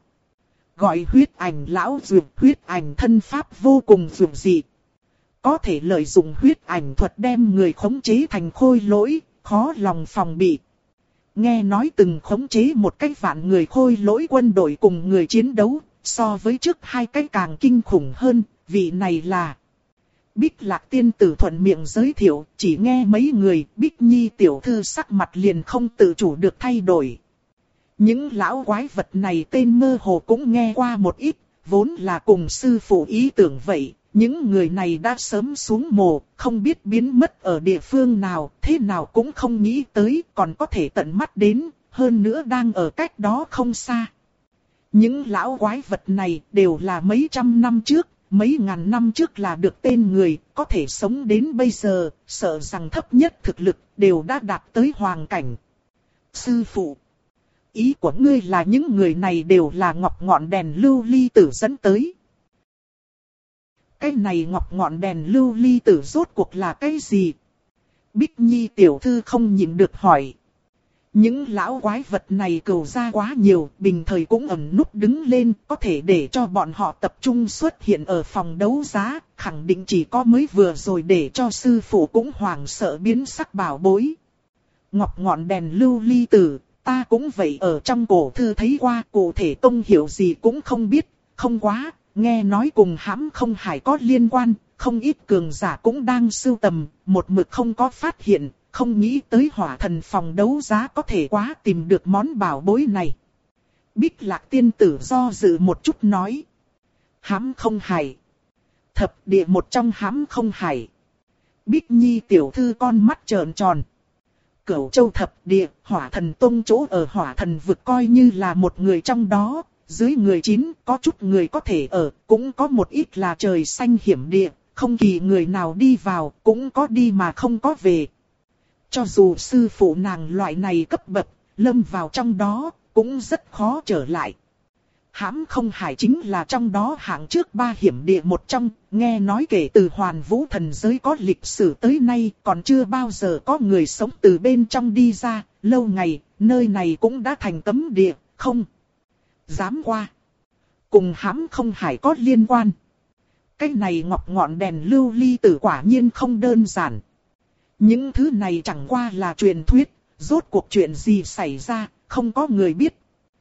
Gọi huyết ảnh lão dược, huyết ảnh thân pháp vô cùng dường dị. Có thể lợi dụng huyết ảnh thuật đem người khống chế thành khôi lỗi, khó lòng phòng bị. Nghe nói từng khống chế một cái vạn người khôi lỗi quân đội cùng người chiến đấu, so với trước hai cái càng kinh khủng hơn, vị này là... Bích Lạc tiên tử thuận miệng giới thiệu, chỉ nghe mấy người, Bích Nhi tiểu thư sắc mặt liền không tự chủ được thay đổi. Những lão quái vật này tên mơ hồ cũng nghe qua một ít, vốn là cùng sư phụ ý tưởng vậy. Những người này đã sớm xuống mồ, không biết biến mất ở địa phương nào, thế nào cũng không nghĩ tới, còn có thể tận mắt đến, hơn nữa đang ở cách đó không xa. Những lão quái vật này đều là mấy trăm năm trước, mấy ngàn năm trước là được tên người, có thể sống đến bây giờ, sợ rằng thấp nhất thực lực đều đã đạt tới hoàng cảnh. Sư phụ, ý của ngươi là những người này đều là ngọc ngọn đèn lưu ly tử dẫn tới. Cái này ngọc ngọn đèn lưu ly tử rốt cuộc là cái gì? Bích Nhi tiểu thư không nhịn được hỏi. Những lão quái vật này cừu ra quá nhiều, bình thời cũng ẩn núp đứng lên, có thể để cho bọn họ tập trung xuất hiện ở phòng đấu giá, khẳng định chỉ có mới vừa rồi để cho sư phụ cũng hoảng sợ biến sắc bảo bối. Ngọc ngọn đèn lưu ly tử, ta cũng vậy ở trong cổ thư thấy qua, cụ thể công hiệu gì cũng không biết, không quá, nghe nói cùng hãm không hải có liên quan, không ít cường giả cũng đang sưu tầm, một mực không có phát hiện. Không nghĩ tới hỏa thần phòng đấu giá có thể quá tìm được món bảo bối này. Bích Lạc tiên tử do dự một chút nói. Hãm không hải. Thập địa một trong hãm không hải. Bích Nhi tiểu thư con mắt trợn tròn. Cửu châu thập địa, hỏa thần tông chỗ ở hỏa thần vực coi như là một người trong đó. Dưới người chín có chút người có thể ở, cũng có một ít là trời xanh hiểm địa. Không kỳ người nào đi vào, cũng có đi mà không có về. Cho dù sư phụ nàng loại này cấp bậc, lâm vào trong đó, cũng rất khó trở lại. Hãm không hải chính là trong đó hạng trước ba hiểm địa một trong, nghe nói kể từ hoàn vũ thần giới có lịch sử tới nay, còn chưa bao giờ có người sống từ bên trong đi ra, lâu ngày, nơi này cũng đã thành cấm địa, không dám qua. Cùng hãm không hải có liên quan. Cái này ngọc ngọn đèn lưu ly tử quả nhiên không đơn giản. Những thứ này chẳng qua là truyền thuyết, rốt cuộc chuyện gì xảy ra, không có người biết.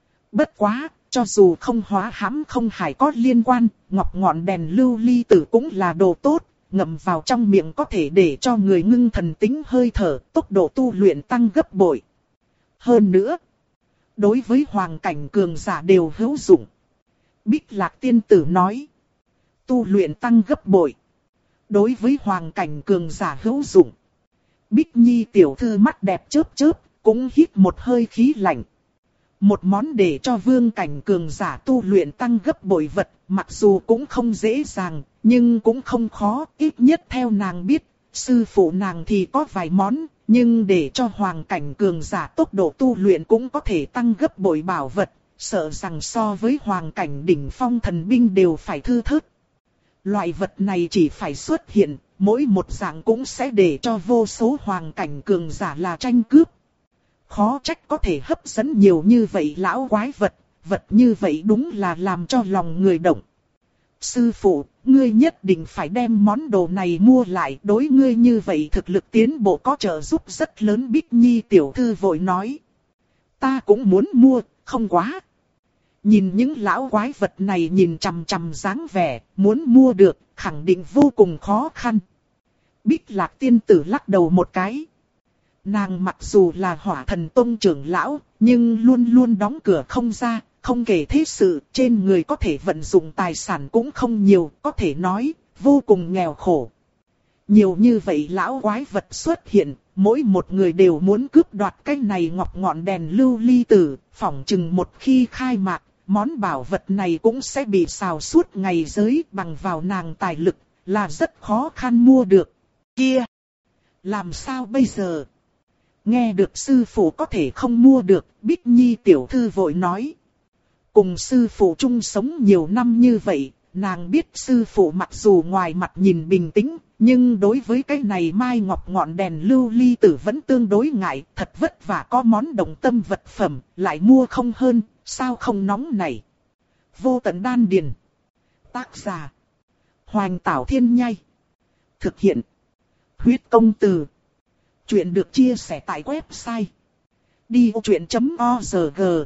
Bất quá, cho dù không hóa hãm không hải có liên quan, ngọc ngọn đèn lưu ly tử cũng là đồ tốt, ngậm vào trong miệng có thể để cho người ngưng thần tính hơi thở, tốc độ tu luyện tăng gấp bội. Hơn nữa, đối với hoàng cảnh cường giả đều hữu dụng. Bích Lạc tiên tử nói, tu luyện tăng gấp bội. Đối với hoàng cảnh cường giả hữu dụng. Bích Nhi tiểu thư mắt đẹp chớp chớp, cũng hít một hơi khí lạnh. Một món để cho vương cảnh cường giả tu luyện tăng gấp bội vật, mặc dù cũng không dễ dàng, nhưng cũng không khó, ít nhất theo nàng biết, sư phụ nàng thì có vài món, nhưng để cho hoàng cảnh cường giả tốc độ tu luyện cũng có thể tăng gấp bội bảo vật, sợ rằng so với hoàng cảnh đỉnh phong thần binh đều phải thư thớt. Loại vật này chỉ phải xuất hiện, mỗi một dạng cũng sẽ để cho vô số hoàng cảnh cường giả là tranh cướp. Khó trách có thể hấp dẫn nhiều như vậy lão quái vật, vật như vậy đúng là làm cho lòng người động. Sư phụ, ngươi nhất định phải đem món đồ này mua lại, đối ngươi như vậy thực lực tiến bộ có trợ giúp rất lớn. Bích Nhi tiểu thư vội nói. Ta cũng muốn mua, không quá. Nhìn những lão quái vật này nhìn chằm chằm dáng vẻ, muốn mua được, khẳng định vô cùng khó khăn. Bích Lạc tiên tử lắc đầu một cái. Nàng mặc dù là hỏa thần tông trưởng lão, nhưng luôn luôn đóng cửa không ra, không kể thế sự, trên người có thể vận dụng tài sản cũng không nhiều, có thể nói, vô cùng nghèo khổ. Nhiều như vậy lão quái vật xuất hiện, mỗi một người đều muốn cướp đoạt cái này ngọc ngọn đèn lưu ly tử, phỏng chừng một khi khai mạc, món bảo vật này cũng sẽ bị xào suốt ngày giới bằng vào nàng tài lực, là rất khó khăn mua được. Kia! Làm sao bây giờ? Nghe được sư phụ có thể không mua được, Bích Nhi tiểu thư vội nói. Cùng sư phụ chung sống nhiều năm như vậy, nàng biết sư phụ mặc dù ngoài mặt nhìn bình tĩnh, nhưng đối với cái này mai ngọc ngọn đèn lưu ly tử vẫn tương đối ngại, thật vất vả có món đồng tâm vật phẩm, lại mua không hơn, sao không nóng này. Vô tận đan điền. Tác giả. Hoành Tảo Thiên Nhai. Thực hiện. Huyết công từ. Chuyện được chia sẻ tại website đi ô chuyện chấm org.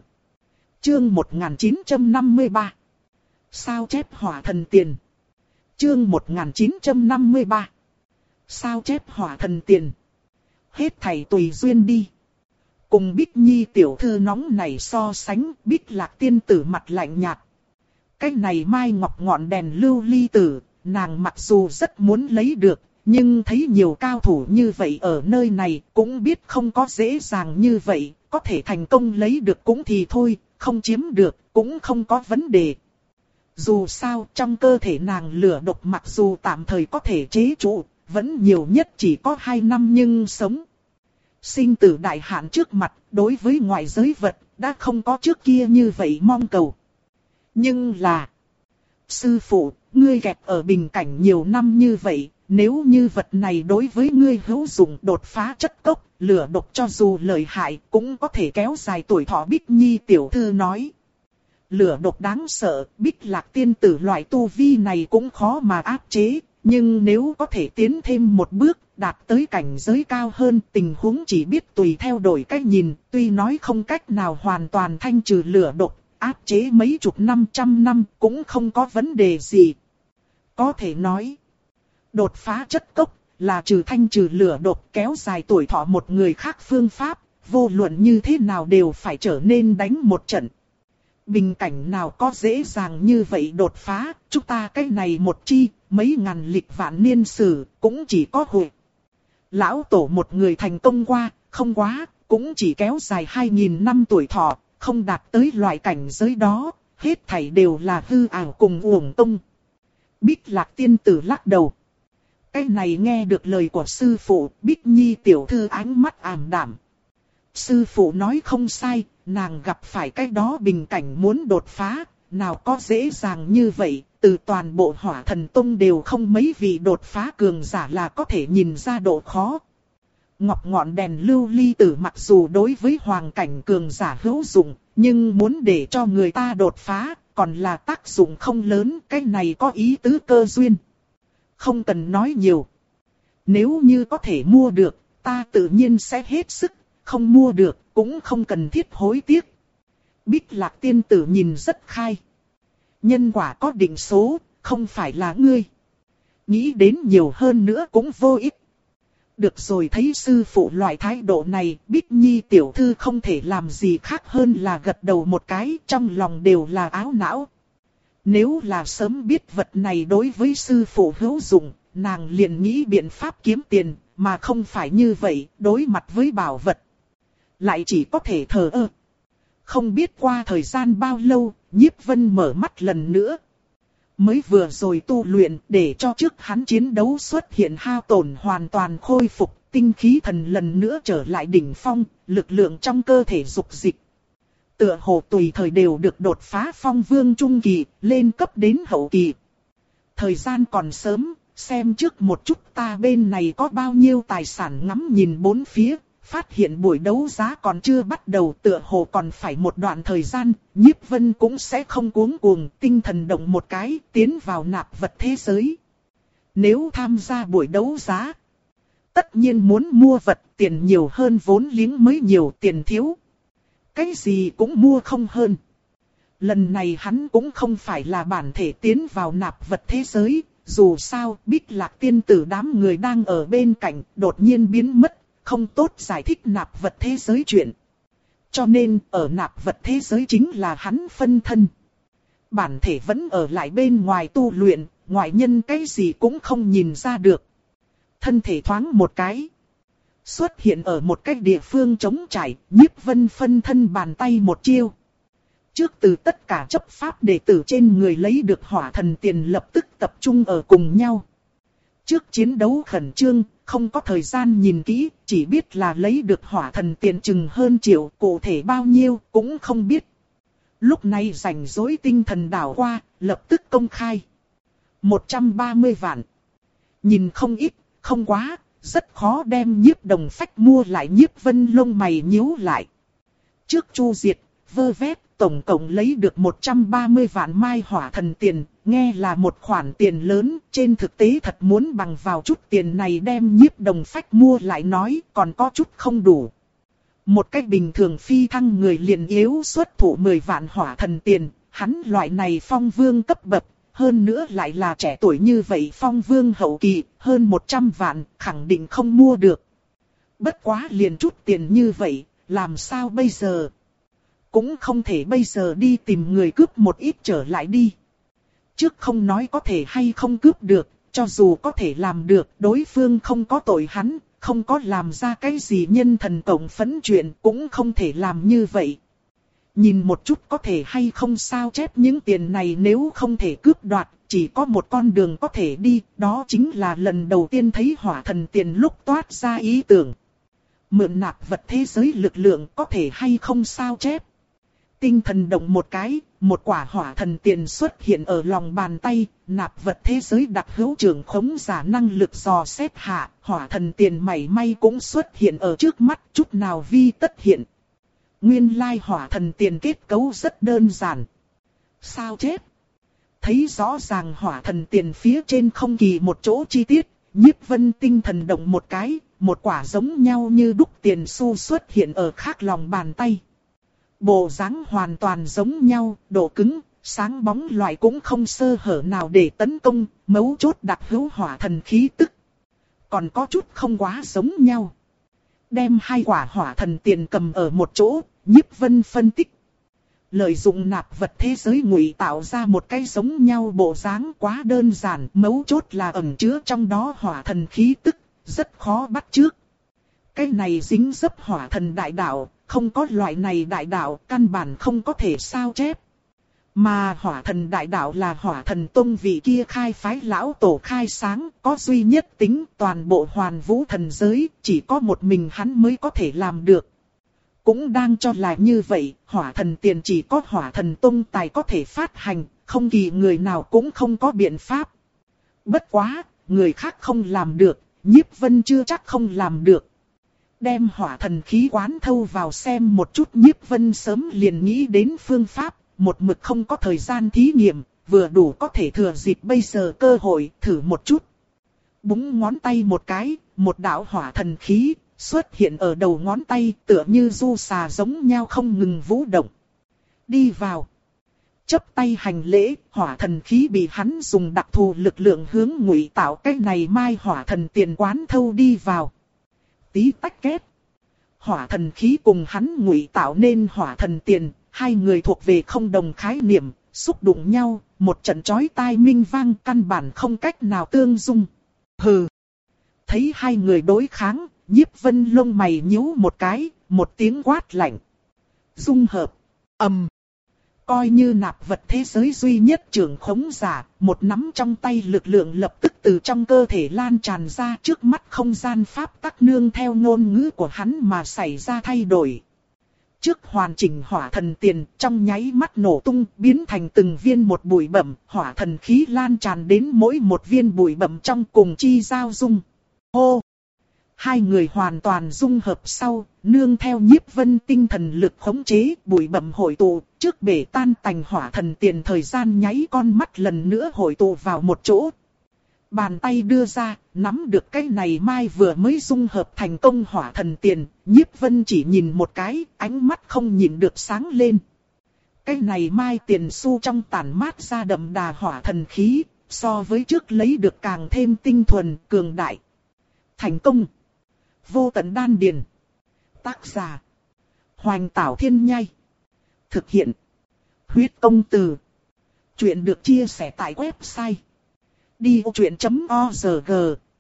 Chương một nghìn chín trăm năm mươi ba. Sao chép hỏa thần tiền. Chương một nghìn chín trăm năm mươi ba. Sao chép hỏa thần tiền. Hết thảy tùy duyên đi. Cùng Bích Nhi tiểu thư nóng này so sánh, Bích Lạc tiên tử mặt lạnh nhạt. Cái này mai ngọc ngọn đèn lưu ly tử, nàng mặc dù rất muốn lấy được, nhưng thấy nhiều cao thủ như vậy ở nơi này, cũng biết không có dễ dàng như vậy, có thể thành công lấy được cũng thì thôi, không chiếm được cũng không có vấn đề. Dù sao trong cơ thể nàng lửa độc mặc dù tạm thời có thể chế trụ, vẫn nhiều nhất chỉ có hai năm nhưng sống. Sinh tử đại hạn trước mặt, đối với ngoại giới vật, đã không có trước kia như vậy mong cầu. Nhưng là... Sư phụ, ngươi kẹt ở bình cảnh nhiều năm như vậy, nếu như vật này đối với ngươi hữu dụng đột phá chất cốc, lửa độc cho dù lợi hại cũng có thể kéo dài tuổi thọ. Bích Nhi tiểu thư nói. Lửa độc đáng sợ, Bích Lạc tiên tử loại tu vi này cũng khó mà áp chế, nhưng nếu có thể tiến thêm một bước, đạt tới cảnh giới cao hơn, tình huống chỉ biết tùy theo đổi cách nhìn, tuy nói không cách nào hoàn toàn thanh trừ lửa độc, áp chế mấy chục năm trăm năm cũng không có vấn đề gì. Có thể nói, đột phá chất cốc là trừ thanh trừ lửa độc kéo dài tuổi thọ một người khác phương pháp, vô luận như thế nào đều phải trở nên đánh một trận. Bình cảnh nào có dễ dàng như vậy đột phá, chúng ta cái này một chi, mấy ngàn lịch vạn niên sử, cũng chỉ có hội. Lão tổ một người thành công qua, không quá, cũng chỉ kéo dài hai nghìn năm tuổi thọ, không đạt tới loại cảnh giới đó, hết thảy đều là hư ảo cùng uổng công. Bích Lạc tiên tử lắc đầu. Cái này nghe được lời của sư phụ, Bích Nhi tiểu thư ánh mắt ảm đạm. Sư phụ nói không sai, nàng gặp phải cái đó bình cảnh muốn đột phá, nào có dễ dàng như vậy, từ toàn bộ Hỏa Thần Tông đều không mấy vị đột phá cường giả là có thể nhìn ra độ khó. Ngọc ngọn đèn lưu ly tử mặc dù đối với hoàng cảnh cường giả hữu dụng, nhưng muốn để cho người ta đột phá, còn là tác dụng không lớn, cái này có ý tứ cơ duyên. Không cần nói nhiều. Nếu như có thể mua được, ta tự nhiên sẽ hết sức, không mua được, cũng không cần thiết hối tiếc. Bích Lạc tiên tử nhìn rất khai. Nhân quả có định số, không phải là ngươi. Nghĩ đến nhiều hơn nữa cũng vô ích. Được rồi, thấy sư phụ loại thái độ này, Bích Nhi tiểu thư không thể làm gì khác hơn là gật đầu một cái, trong lòng đều là áo não. Nếu là sớm biết vật này đối với sư phụ hữu dụng, nàng liền nghĩ biện pháp kiếm tiền, mà không phải như vậy, đối mặt với bảo vật. Lại chỉ có thể thờ ơ. Không biết qua thời gian bao lâu, Nhiếp Vân mở mắt lần nữa. Mới vừa rồi tu luyện để cho trước hắn chiến đấu xuất hiện hao tổn hoàn toàn khôi phục, tinh khí thần lần nữa trở lại đỉnh phong, lực lượng trong cơ thể dục dịch. Tựa hồ tùy thời đều được đột phá phong vương trung kỳ, lên cấp đến hậu kỳ. Thời gian còn sớm, xem trước một chút ta bên này có bao nhiêu tài sản. Ngắm nhìn bốn phía, phát hiện buổi đấu giá còn chưa bắt đầu, tựa hồ còn phải một đoạn thời gian, Nhiếp Vân cũng sẽ không cuống cuồng, tinh thần động một cái, tiến vào nạp vật thế giới. Nếu tham gia buổi đấu giá, tất nhiên muốn mua vật, tiền nhiều hơn vốn liếng mới nhiều, tiền thiếu. Cái gì cũng mua không hơn. Lần này hắn cũng không phải là bản thể tiến vào nạp vật thế giới, dù sao Bích Lạc tiên tử đám người đang ở bên cạnh, đột nhiên biến mất. Không tốt giải thích nạp vật thế giới chuyện. Cho nên ở nạp vật thế giới chính là hắn phân thân. Bản thể vẫn ở lại bên ngoài tu luyện, ngoại nhân cái gì cũng không nhìn ra được. Thân thể thoáng một cái. Xuất hiện ở một cái địa phương trống trải, Nhiếp Vân phân thân bàn tay một chiêu. Trước từ tất cả chấp pháp đệ tử trên người lấy được hỏa thần tiền lập tức tập trung ở cùng nhau. Trước chiến đấu khẩn trương, không có thời gian nhìn kỹ, chỉ biết là lấy được hỏa thần tiền chừng hơn triệu, cụ thể bao nhiêu cũng không biết. Lúc này rảnh rỗi tinh thần đảo qua, lập tức công khai. một trăm ba mươi vạn. Nhìn không ít, không quá, rất khó đem Nhiếp Đồng Phách mua lại. Nhiếp Vân lông mày nhíu lại. Trước chu diệt, vơ vét, tổng cộng lấy được một trăm ba mươi vạn mai hỏa thần tiền, nghe là một khoản tiền lớn, trên thực tế thật muốn bằng vào chút tiền này đem Nhiếp Đồng Phách mua lại nói còn có chút không đủ. Một cách bình thường phi thăng người liền yếu xuất thủ mười vạn hỏa thần tiền, hắn loại này phong vương cấp bậc, hơn nữa lại là trẻ tuổi như vậy phong vương hậu kỳ, hơn một trăm vạn, khẳng định không mua được. Bất quá liền chút tiền như vậy, làm sao bây giờ? Cũng không thể bây giờ đi tìm người cướp một ít trở lại đi. Trước không nói có thể hay không cướp được, cho dù có thể làm được, đối phương không có tội hắn, không có làm ra cái gì nhân thần cộng phẫn chuyện, cũng không thể làm như vậy. Nhìn một chút có thể hay không sao chép những tiền này, nếu không thể cướp đoạt, chỉ có một con đường có thể đi, đó chính là lần đầu tiên thấy hỏa thần tiền lúc toát ra ý tưởng. Mượn nạp vật thế giới lực lượng có thể hay không sao chép. Tinh thần động một cái, một quả hỏa thần tiền xuất hiện ở lòng bàn tay, nạp vật thế giới đặc hữu trưởng khống giả năng lực dò xét hạ, hỏa thần tiền mảy may cũng xuất hiện ở trước mắt, chút nào vi tất hiện. Nguyên lai hỏa thần tiền kết cấu rất đơn giản. Sao chép? Thấy rõ ràng hỏa thần tiền phía trên không kỳ một chỗ chi tiết, Nhiếp Vân tinh thần động một cái, một quả giống nhau như đúc tiền xu xuất hiện ở khác lòng bàn tay. Bộ dáng hoàn toàn giống nhau, độ cứng, sáng bóng loại cũng không sơ hở nào để tấn công, mấu chốt đặc hữu hỏa thần khí tức. Còn có chút không quá giống nhau. Đem hai quả hỏa thần tiền cầm ở một chỗ, Nhiếp Vân phân tích. Lợi dụng nạp vật thế giới ngụy tạo ra một cái giống nhau bộ dáng quá đơn giản, mấu chốt là ẩn chứa trong đó hỏa thần khí tức, rất khó bắt chước. Cái này dính dấp hỏa thần đại đạo, không có loại này đại đạo, căn bản không có thể sao chép. Mà hỏa thần đại đạo là hỏa thần tông vị kia khai phái lão tổ khai sáng, có duy nhất tính, toàn bộ hoàn vũ thần giới, chỉ có một mình hắn mới có thể làm được. Cũng đang cho là như vậy, hỏa thần tiền chỉ có hỏa thần tông tài có thể phát hành, không kỳ người nào cũng không có biện pháp. Bất quá, người khác không làm được, Nhiếp Vân chưa chắc không làm được. Đem hỏa thần khí quán thâu vào xem một chút, Nhiếp Vân sớm liền nghĩ đến phương pháp, một mực không có thời gian thí nghiệm, vừa đủ có thể thừa dịp bây giờ cơ hội thử một chút. Búng ngón tay một cái, một đạo hỏa thần khí xuất hiện ở đầu ngón tay, tựa như du xà giống nhau không ngừng vũ động. Đi vào. Chấp tay hành lễ, hỏa thần khí bị hắn dùng đặc thù lực lượng hướng ngụy tạo cái này mai hỏa thần tiền quán thâu đi vào. Tí tách két. Hỏa thần khí cùng hắn ngụy tạo nên hỏa thần tiền, hai người thuộc về không đồng khái niệm, xúc đụng nhau, một trận chói tai minh vang, căn bản không cách nào tương dung. Hừ. Thấy hai người đối kháng, Nhiếp Vân lông mày nhíu một cái, một tiếng quát lạnh. Dung hợp. Ầm. Coi như nạp vật thế giới duy nhất trưởng khống giả, một nắm trong tay lực lượng lập tức từ trong cơ thể lan tràn ra, trước mắt không gian pháp tắc nương theo ngôn ngữ của hắn mà xảy ra thay đổi. Trước hoàn chỉnh hỏa thần tiền, trong nháy mắt nổ tung, biến thành từng viên một bụi bặm, hỏa thần khí lan tràn đến mỗi một viên bụi bặm trong cùng chi giao dung. Hô! Hai người hoàn toàn dung hợp sau, nương theo Nhiếp Vân tinh thần lực khống chế, bụi bặm hội tụ, trước bể tan tành hỏa thần tiền thời gian nháy con mắt lần nữa hội tụ vào một chỗ. Bàn tay đưa ra, nắm được cái này mai vừa mới dung hợp thành công hỏa thần tiền, Nhiếp Vân chỉ nhìn một cái, ánh mắt không nhìn được sáng lên. Cái này mai tiền xu trong tản mát ra đậm đà hỏa thần khí, so với trước lấy được càng thêm tinh thuần, cường đại. Thành công! Vô tận đan điền. Tác giả: Hoành Tảo Thiên Nhai. Thực hiện: Huyết Công Từ. Chuyện được chia sẻ tại website đi ô chuyện chấm org.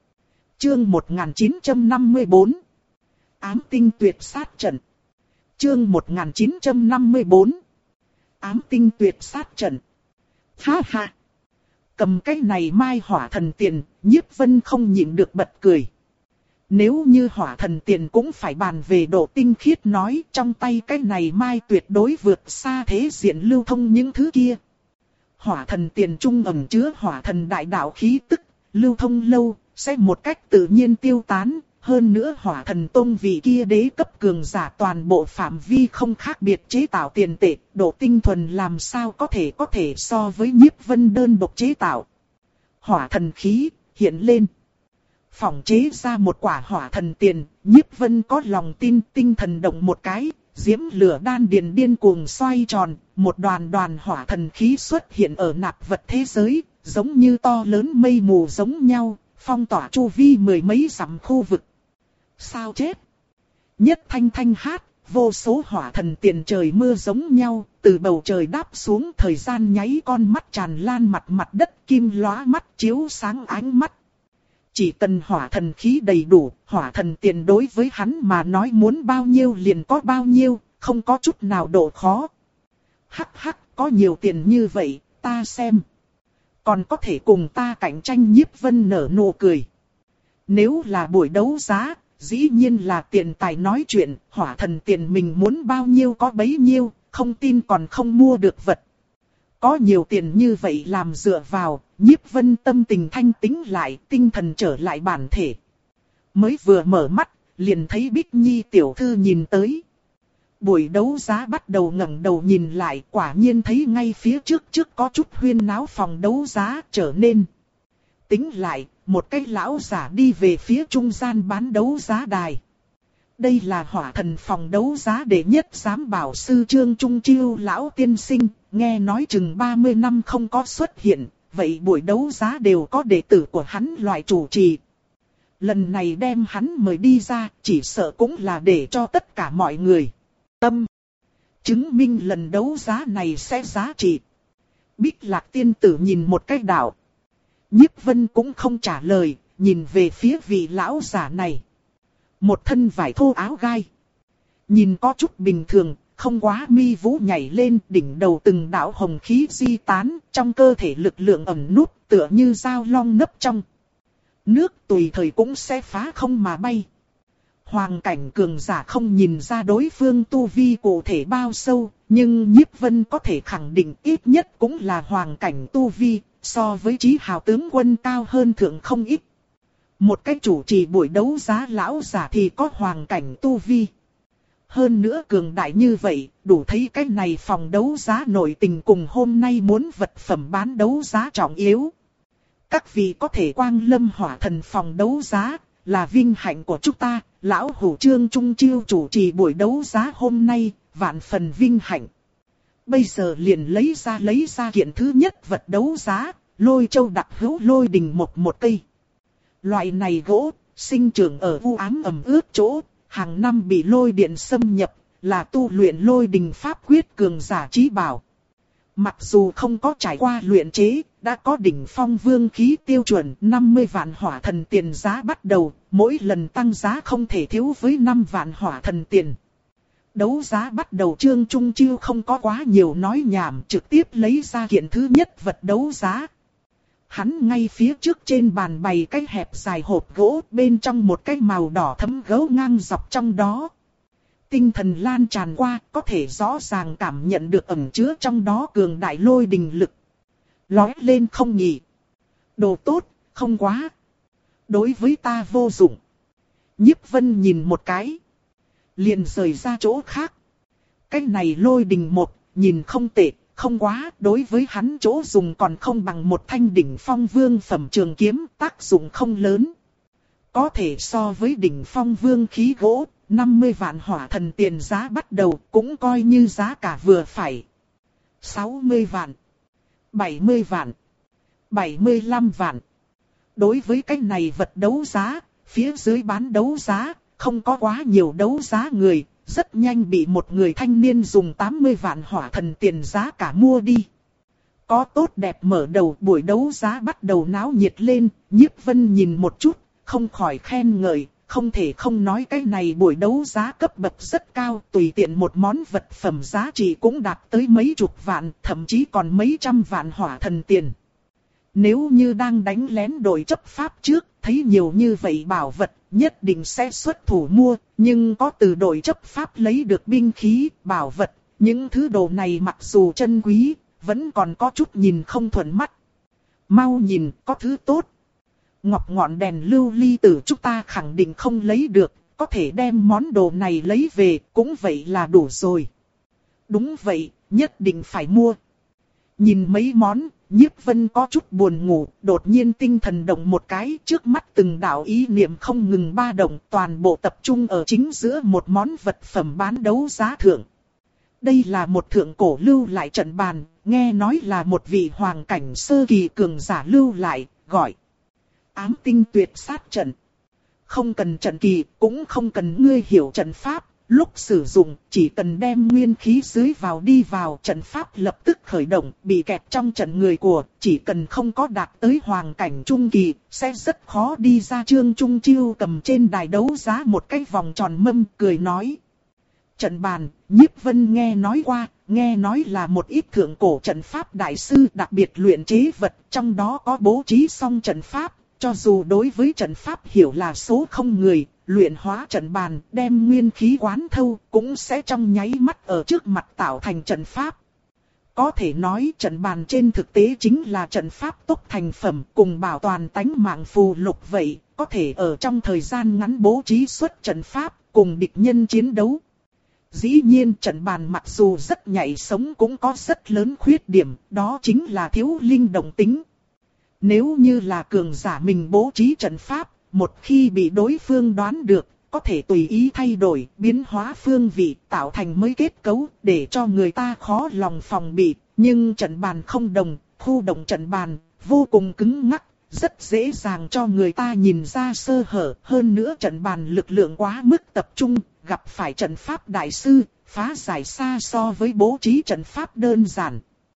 Chương một nghìn chín trăm năm mươi bốn. Ám tinh tuyệt sát trận. Chương một nghìn chín trăm năm mươi bốn. Ám tinh tuyệt sát trận. Ha ha. Cầm cái này mai hỏa thần tiền, Nhiếp Vân không nhịn được bật cười. Nếu như hỏa thần tiền cũng phải bàn về độ tinh khiết nói, trong tay cái này mai tuyệt đối vượt xa thế diện lưu thông những thứ kia. Hỏa thần tiền trung ẩn chứa hỏa thần đại đạo khí tức, lưu thông lâu, sẽ một cách tự nhiên tiêu tán. Hơn nữa hỏa thần tôn vị kia đế cấp cường giả toàn bộ phạm vi không khác biệt chế tạo tiền tệ, độ tinh thuần làm sao có thể có thể so với Nhiếp Vân đơn độc chế tạo. Hỏa thần khí, hiện lên. Phỏng chế ra một quả hỏa thần tiền, Nhiếp Vân có lòng tin, tinh thần động một cái, diễm lửa đan điền điên cuồng xoay tròn, một đoàn đoàn hỏa thần khí xuất hiện ở nạp vật thế giới, giống như to lớn mây mù giống nhau, phong tỏa chu vi mười mấy dặm khu vực. Sao chết? Nhất thanh thanh hát, vô số hỏa thần tiền trời mưa giống nhau, từ bầu trời đáp xuống, thời gian nháy con mắt tràn lan mặt mặt đất, kim lóa mắt chiếu sáng ánh mắt. Chỉ cần hỏa thần khí đầy đủ, hỏa thần tiền đối với hắn mà nói muốn bao nhiêu liền có bao nhiêu, không có chút nào độ khó. Hắc hắc, có nhiều tiền như vậy, ta xem. Còn có thể cùng ta cạnh tranh. Nhiếp Vân nở nụ cười. Nếu là buổi đấu giá, dĩ nhiên là tiền tài nói chuyện, hỏa thần tiền mình muốn bao nhiêu có bấy nhiêu, không tin còn không mua được vật. Có nhiều tiền như vậy làm dựa vào, Nhiếp Vân tâm tình thanh tĩnh lại, tinh thần trở lại bản thể. Mới vừa mở mắt, liền thấy Bích Nhi tiểu thư nhìn tới. Buổi đấu giá bắt đầu ngẩng đầu nhìn lại, quả nhiên thấy ngay phía trước trước có chút huyên náo phòng đấu giá trở nên. Tính lại, một cái lão giả đi về phía trung gian bán đấu giá đài. Đây là hỏa thần phòng đấu giá đệ nhất giám bảo sư Trương Trung Chiêu lão tiên sinh, nghe nói chừng ba mươi năm không có xuất hiện, vậy buổi đấu giá đều có đệ tử của hắn loại chủ trì. Lần này đem hắn mời đi ra, chỉ sợ cũng là để cho tất cả mọi người tâm chứng minh lần đấu giá này sẽ giá trị. Bích Lạc tiên tử nhìn một cái đạo. Nhiếp Vân cũng không trả lời, nhìn về phía vị lão giả này. Một thân vải thô áo gai. Nhìn có chút bình thường, không quá mi vũ nhảy lên, đỉnh đầu từng đạo hồng khí di tán, trong cơ thể lực lượng ẩn nút tựa như dao long nấp trong nước, tùy thời cũng sẽ phá không mà bay. Hoàng cảnh cường giả không nhìn ra đối phương tu vi cụ thể bao sâu, nhưng Nhiếp Vân có thể khẳng định ít nhất cũng là hoàng cảnh tu vi, so với Chí Hào tướng quân cao hơn thượng không ít. Một cái chủ trì buổi đấu giá lão giả thì có hoàng cảnh tu vi. Hơn nữa cường đại như vậy, đủ thấy cái này phòng đấu giá nội tình cùng hôm nay muốn vật phẩm bán đấu giá trọng yếu. Các vị có thể quang lâm hỏa thần phòng đấu giá, là vinh hạnh của chúng ta. Lão hủ Trương Trung Chiêu chủ trì buổi đấu giá hôm nay, vạn phần vinh hạnh. Bây giờ liền lấy ra lấy ra kiện thứ nhất vật đấu giá, Lôi Châu đặc hữu lôi đình một một cây. Loại này gỗ, sinh trưởng ở u ám ẩm ướt chỗ, hàng năm bị lôi điện xâm nhập, là tu luyện lôi đình pháp quyết cường giả trí bảo. Mặc dù không có trải qua luyện chế, đã có đỉnh phong vương khí tiêu chuẩn năm mươi vạn hỏa thần tiền giá bắt đầu, mỗi lần tăng giá không thể thiếu với năm vạn hỏa thần tiền. Đấu giá bắt đầu. Trương Trung Chiêu không có quá nhiều nói nhảm, trực tiếp lấy ra kiện thứ nhất vật đấu giá. Hắn ngay phía trước trên bàn bày cái hẹp dài hộp gỗ, bên trong một cái màu đỏ thấm gấu ngang dọc trong đó. Tinh thần lan tràn qua, có thể rõ ràng cảm nhận được ẩn chứa trong đó cường đại lôi đình lực. Lói lên không nhỉ. Đồ tốt, không quá. Đối với ta vô dụng. Nhiếp Vân nhìn một cái, liền rời ra chỗ khác. Cái này lôi đình một, nhìn không tệ, không quá, đối với hắn chỗ dùng còn không bằng một thanh đỉnh phong vương phẩm trường kiếm, tác dụng không lớn. Có thể so với đỉnh phong vương khí gỗ, năm mươi vạn hỏa thần tiền giá bắt đầu, cũng coi như giá cả vừa phải. sáu mươi vạn, bảy mươi vạn, bảy mươi lăm vạn. Đối với cái này vật đấu giá, phía dưới bán đấu giá, không có quá nhiều đấu giá người, rất nhanh bị một người thanh niên dùng tám mươi vạn hỏa thần tiền giá cả mua đi. Có tốt đẹp mở đầu, buổi đấu giá bắt đầu náo nhiệt lên. Nhiếp Vân nhìn một chút, không khỏi khen ngợi, không thể không nói cái này buổi đấu giá cấp bậc rất cao, tùy tiện một món vật phẩm giá trị cũng đạt tới mấy chục vạn, thậm chí còn mấy trăm vạn hỏa thần tiền. Nếu như đang đánh lén đội chấp pháp trước, thấy nhiều như vậy bảo vật, nhất định sẽ xuất thủ mua, nhưng có từ đội chấp pháp lấy được binh khí, bảo vật, những thứ đồ này mặc dù chân quý, vẫn còn có chút nhìn không thuận mắt. Mau nhìn, có thứ tốt. Ngọc ngọn đèn lưu ly tử chúng ta khẳng định không lấy được, có thể đem món đồ này lấy về, cũng vậy là đủ rồi. Đúng vậy, nhất định phải mua. Nhìn mấy món, Nhiếp Vân có chút buồn ngủ, đột nhiên tinh thần động một cái, trước mắt từng đạo ý niệm không ngừng ba động, toàn bộ tập trung ở chính giữa một món vật phẩm bán đấu giá thượng. Đây là một thượng cổ lưu lại trận bàn, nghe nói là một vị hoàng cảnh sơ kỳ cường giả lưu lại, gọi Ám Tinh Tuyệt Sát Trận. Không cần trận kỳ, cũng không cần ngươi hiểu trận pháp, lúc sử dụng chỉ cần đem nguyên khí dưới vào đi vào, trận pháp lập tức khởi động. Bị kẹt trong trận người của chỉ cần không có đạt tới hoàng cảnh trung kỳ sẽ rất khó đi ra. Trương Trung Chiêu cầm trên đài đấu giá một cái vòng tròn mâm cười nói. Trận bàn, Nhiếp Vân nghe nói qua, nghe nói là một ít thượng cổ trận pháp đại sư đặc biệt luyện chế vật, trong đó có bố trí xong trận pháp, cho dù đối với trận pháp hiểu là số không người, luyện hóa trận bàn, đem nguyên khí quán thâu, cũng sẽ trong nháy mắt ở trước mặt tạo thành trận pháp. Có thể nói trận bàn trên thực tế chính là trận pháp tốc thành phẩm, cùng bảo toàn tánh mạng phù lục vậy, có thể ở trong thời gian ngắn bố trí xuất trận pháp, cùng địch nhân chiến đấu. Dĩ nhiên trận bàn mặc dù rất nhạy sống cũng có rất lớn khuyết điểm, đó chính là thiếu linh động tính. Nếu như là cường giả mình bố trí trận pháp, một khi bị đối phương đoán được, có thể tùy ý thay đổi, biến hóa phương vị, tạo thành mới kết cấu, để cho người ta khó lòng phòng bị. Nhưng trận bàn không đồng, khu động trận bàn, vô cùng cứng ngắc, rất dễ dàng cho người ta nhìn ra sơ hở. Hơn nữa trận bàn lực lượng quá mức tập trung, gặp phải trận pháp đại sư, phá giải xa so với bố trí trận pháp đơn giản.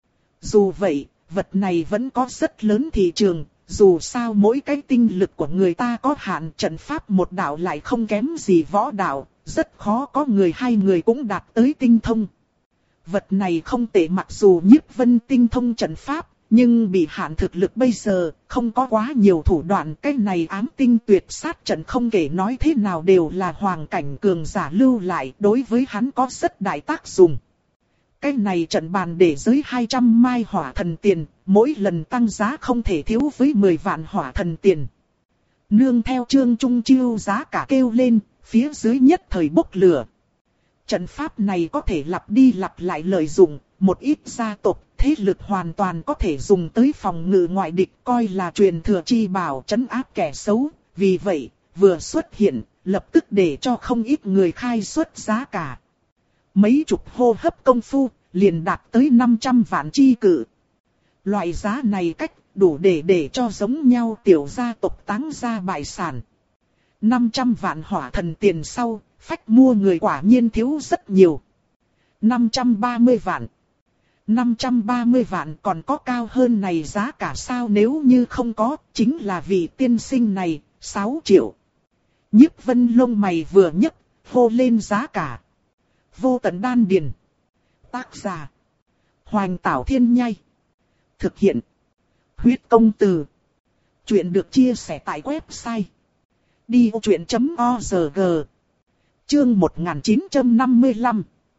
Dù vậy, vật này vẫn có rất lớn thị trường, dù sao mỗi cái tinh lực của người ta có hạn, trận pháp một đạo lại không kém gì võ đạo, rất khó có người hai người cũng đạt tới tinh thông. Vật này không tệ, mặc dù Nhiếp Vân tinh thông trận pháp, nhưng bị hạn thực lực bây giờ, không có quá nhiều thủ đoạn. Cái này ám tinh tuyệt sát trận không kể nói thế nào đều là hoàng cảnh cường giả lưu lại, đối với hắn có rất đại tác dụng. Cái này trận bàn để giới hai trăm mai hỏa thần tiền, mỗi lần tăng giá không thể thiếu với mười vạn hỏa thần tiền. Nương theo Trương Trung Chiêu giá cả kêu lên, phía dưới nhất thời bốc lửa. Trận pháp này có thể lặp đi lặp lại lợi dụng, một ít gia tộc, thế lực hoàn toàn có thể dùng tới phòng ngự ngoại địch, coi là truyền thừa chi bảo trấn áp kẻ xấu. Vì vậy, vừa xuất hiện, lập tức để cho không ít người khai xuất giá cả. Mấy chục hô hấp công phu, liền đạt tới năm trăm vạn chi cự. Loại giá này cách đủ để để cho giống nhau tiểu gia tộc táng ra bại sản. năm trăm vạn hỏa thần tiền sau, phách mua người quả nhiên thiếu rất nhiều. năm trăm ba mươi vạn. năm trăm ba mươi vạn còn có cao hơn này giá cả sao? Nếu như không có, chính là vị tiên sinh này, sáu triệu. Nhiếp Vân lông mày vừa nhấc, hô lên giá cả. Vô tận đan điền. Tác giả. Hoành Tảo Thiên Nhai. Thực hiện. Huyết công từ. Chuyện được chia sẻ tại website. đi ô chuyện chấm o rờ giê. Chương một nghìn chín trăm năm mươi lăm.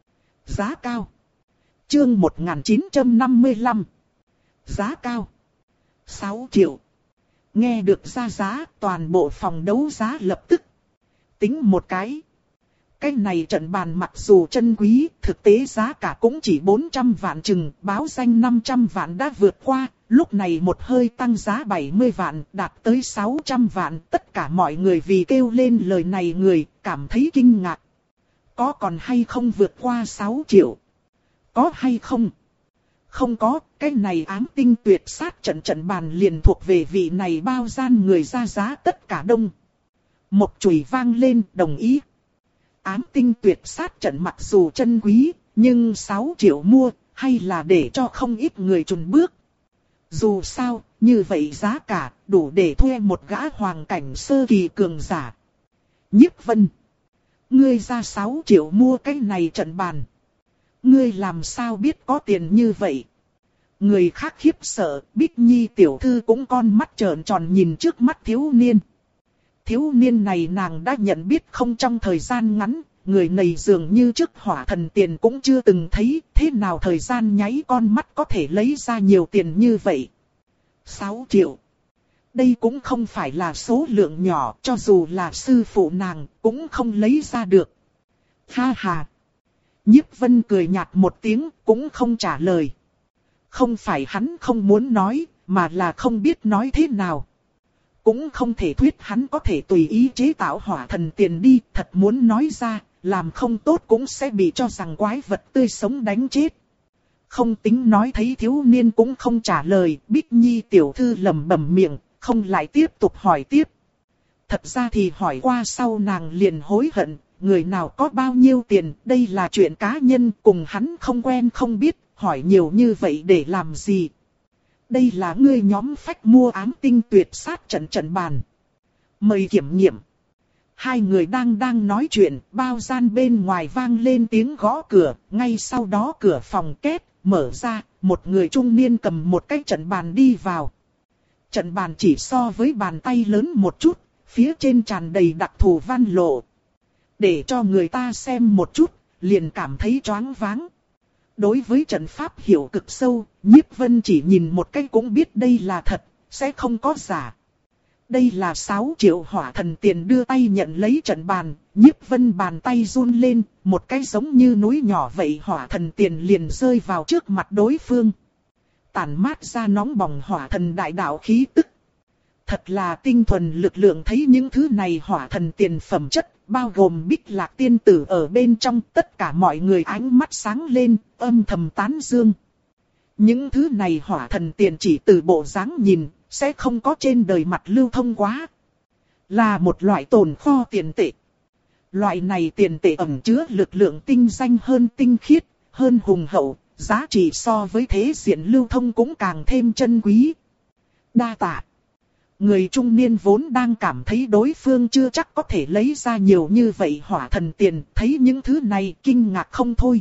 Giá cao. Chương một nghìn chín trăm năm mươi lăm. Giá cao. sáu triệu. Nghe được ra giá, toàn bộ phòng đấu giá lập tức tính một cái. Cái này trận bàn mặc dù chân quý, thực tế giá cả cũng chỉ bốn trăm vạn chừng, báo danh năm trăm vạn đã vượt qua, lúc này một hơi tăng giá bảy mươi vạn, đạt tới sáu trăm vạn, tất cả mọi người vì kêu lên lời này người, cảm thấy kinh ngạc. Có còn hay không vượt qua sáu triệu? Có hay không? Không có, cái này ám tinh tuyệt sát trận trận bàn liền thuộc về vị này bao gian người ra giá tất cả đông. Một chùy vang lên, đồng ý. Ám tinh tuyệt sát trận mặc dù chân quý, nhưng sáu triệu mua, hay là để cho không ít người chùn bước. Dù sao, như vậy giá cả, đủ để thuê một gã hoàng cảnh sơ kỳ cường giả. Nhiếp Vân. Ngươi ra sáu triệu mua cái này trận bàn. Ngươi làm sao biết có tiền như vậy? Người khác khiếp sợ, Bích Nhi tiểu thư cũng con mắt trợn tròn nhìn trước mắt thiếu niên. Thiếu niên này nàng đã nhận biết không trong thời gian ngắn, người này dường như trước hỏa thần tiền cũng chưa từng thấy, thế nào thời gian nháy con mắt có thể lấy ra nhiều tiền như vậy. sáu triệu. Đây cũng không phải là số lượng nhỏ, cho dù là sư phụ nàng cũng không lấy ra được. Ha ha. Nhiếp Vân cười nhạt một tiếng, cũng không trả lời. Không phải hắn không muốn nói, mà là không biết nói thế nào. Cũng không thể thuyết hắn có thể tùy ý chế tạo hỏa thần tiền đi, thật muốn nói ra, làm không tốt cũng sẽ bị cho rằng quái vật tươi sống đánh chết. Không tính nói thấy thiếu niên cũng không trả lời, Bích Nhi tiểu thư lẩm bẩm miệng, không lại tiếp tục hỏi tiếp. Thật ra thì hỏi qua sau nàng liền hối hận, người nào có bao nhiêu tiền, đây là chuyện cá nhân, cùng hắn không quen không biết, hỏi nhiều như vậy để làm gì. Đây là ngươi nhóm phách mua ám tinh tuyệt sát trận trận bàn. Mời kiểm nghiệm. Hai người đang đang nói chuyện, bao gian bên ngoài vang lên tiếng gõ cửa, ngay sau đó cửa phòng két, mở ra, một người trung niên cầm một cái trận bàn đi vào. Trận bàn chỉ so với bàn tay lớn một chút, phía trên tràn đầy đặc thù văn lộ. Để cho người ta xem một chút, liền cảm thấy choáng váng. Đối với trận pháp hiểu cực sâu, Nhiếp Vân chỉ nhìn một cái cũng biết đây là thật, sẽ không có giả. Đây là sáu triệu hỏa thần tiền, đưa tay nhận lấy trận bàn, Nhiếp Vân bàn tay run lên, một cái giống như núi nhỏ vậy hỏa thần tiền liền rơi vào trước mặt đối phương. Tản mát ra nóng bỏng hỏa thần đại đạo khí tức. Thật là tinh thuần lực lượng, thấy những thứ này hỏa thần tiền phẩm chất, bao gồm Bích Lạc tiên tử ở bên trong, tất cả mọi người ánh mắt sáng lên, âm thầm tán dương. Những thứ này hỏa thần tiền chỉ từ bộ dáng nhìn, sẽ không có trên đời mặt lưu thông quá. Là một loại tồn kho tiền tệ. Loại này tiền tệ ẩn chứa lực lượng tinh danh hơn tinh khiết, hơn hùng hậu, giá trị so với thế diện lưu thông cũng càng thêm chân quý. Đa tạ. Người trung niên vốn đang cảm thấy đối phương chưa chắc có thể lấy ra nhiều như vậy hỏa thần tiền, thấy những thứ này kinh ngạc không thôi.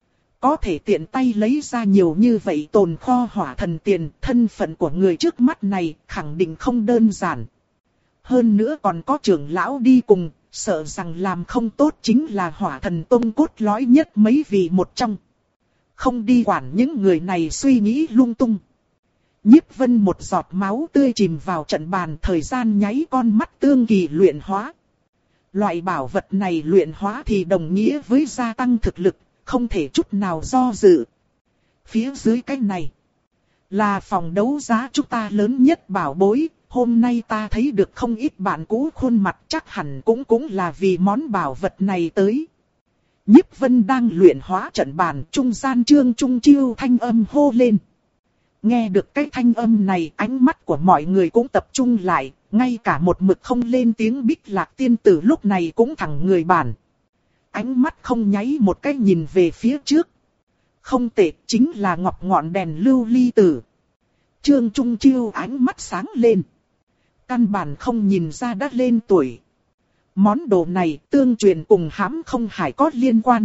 Có thể tiện tay lấy ra nhiều như vậy tồn kho hỏa thần tiền, thân phận của người trước mắt này khẳng định không đơn giản. Hơn nữa còn có trưởng lão đi cùng, sợ rằng làm không tốt chính là hỏa thần tông cốt lõi nhất mấy vị một trong. Không đi quản những người này suy nghĩ lung tung. Nhiếp Vân một giọt máu tươi chìm vào trận bàn, thời gian nháy con mắt tương kỳ luyện hóa. Loại bảo vật này luyện hóa thì đồng nghĩa với gia tăng thực lực, không thể chút nào do dự. Phía dưới cái này là phòng đấu giá chúng ta lớn nhất bảo bối, hôm nay ta thấy được không ít bạn cũ khuôn mặt, chắc hẳn cũng cũng là vì món bảo vật này tới. Nhiếp Vân đang luyện hóa trận bàn, trung gian Trương Trung Chiêu thanh âm hô lên. Nghe được cái thanh âm này, ánh mắt của mọi người cũng tập trung lại, ngay cả một mực không lên tiếng Bích Lạc tiên tử lúc này cũng thẳng người bản. Ánh mắt không nháy một cái nhìn về phía trước. Không tệ, chính là ngọc ngọn đèn lưu ly tử. Trương Trung Chiêu ánh mắt sáng lên. Căn bản không nhìn ra đã lên tuổi. Món đồ này tương truyền cùng hãm không hải có liên quan.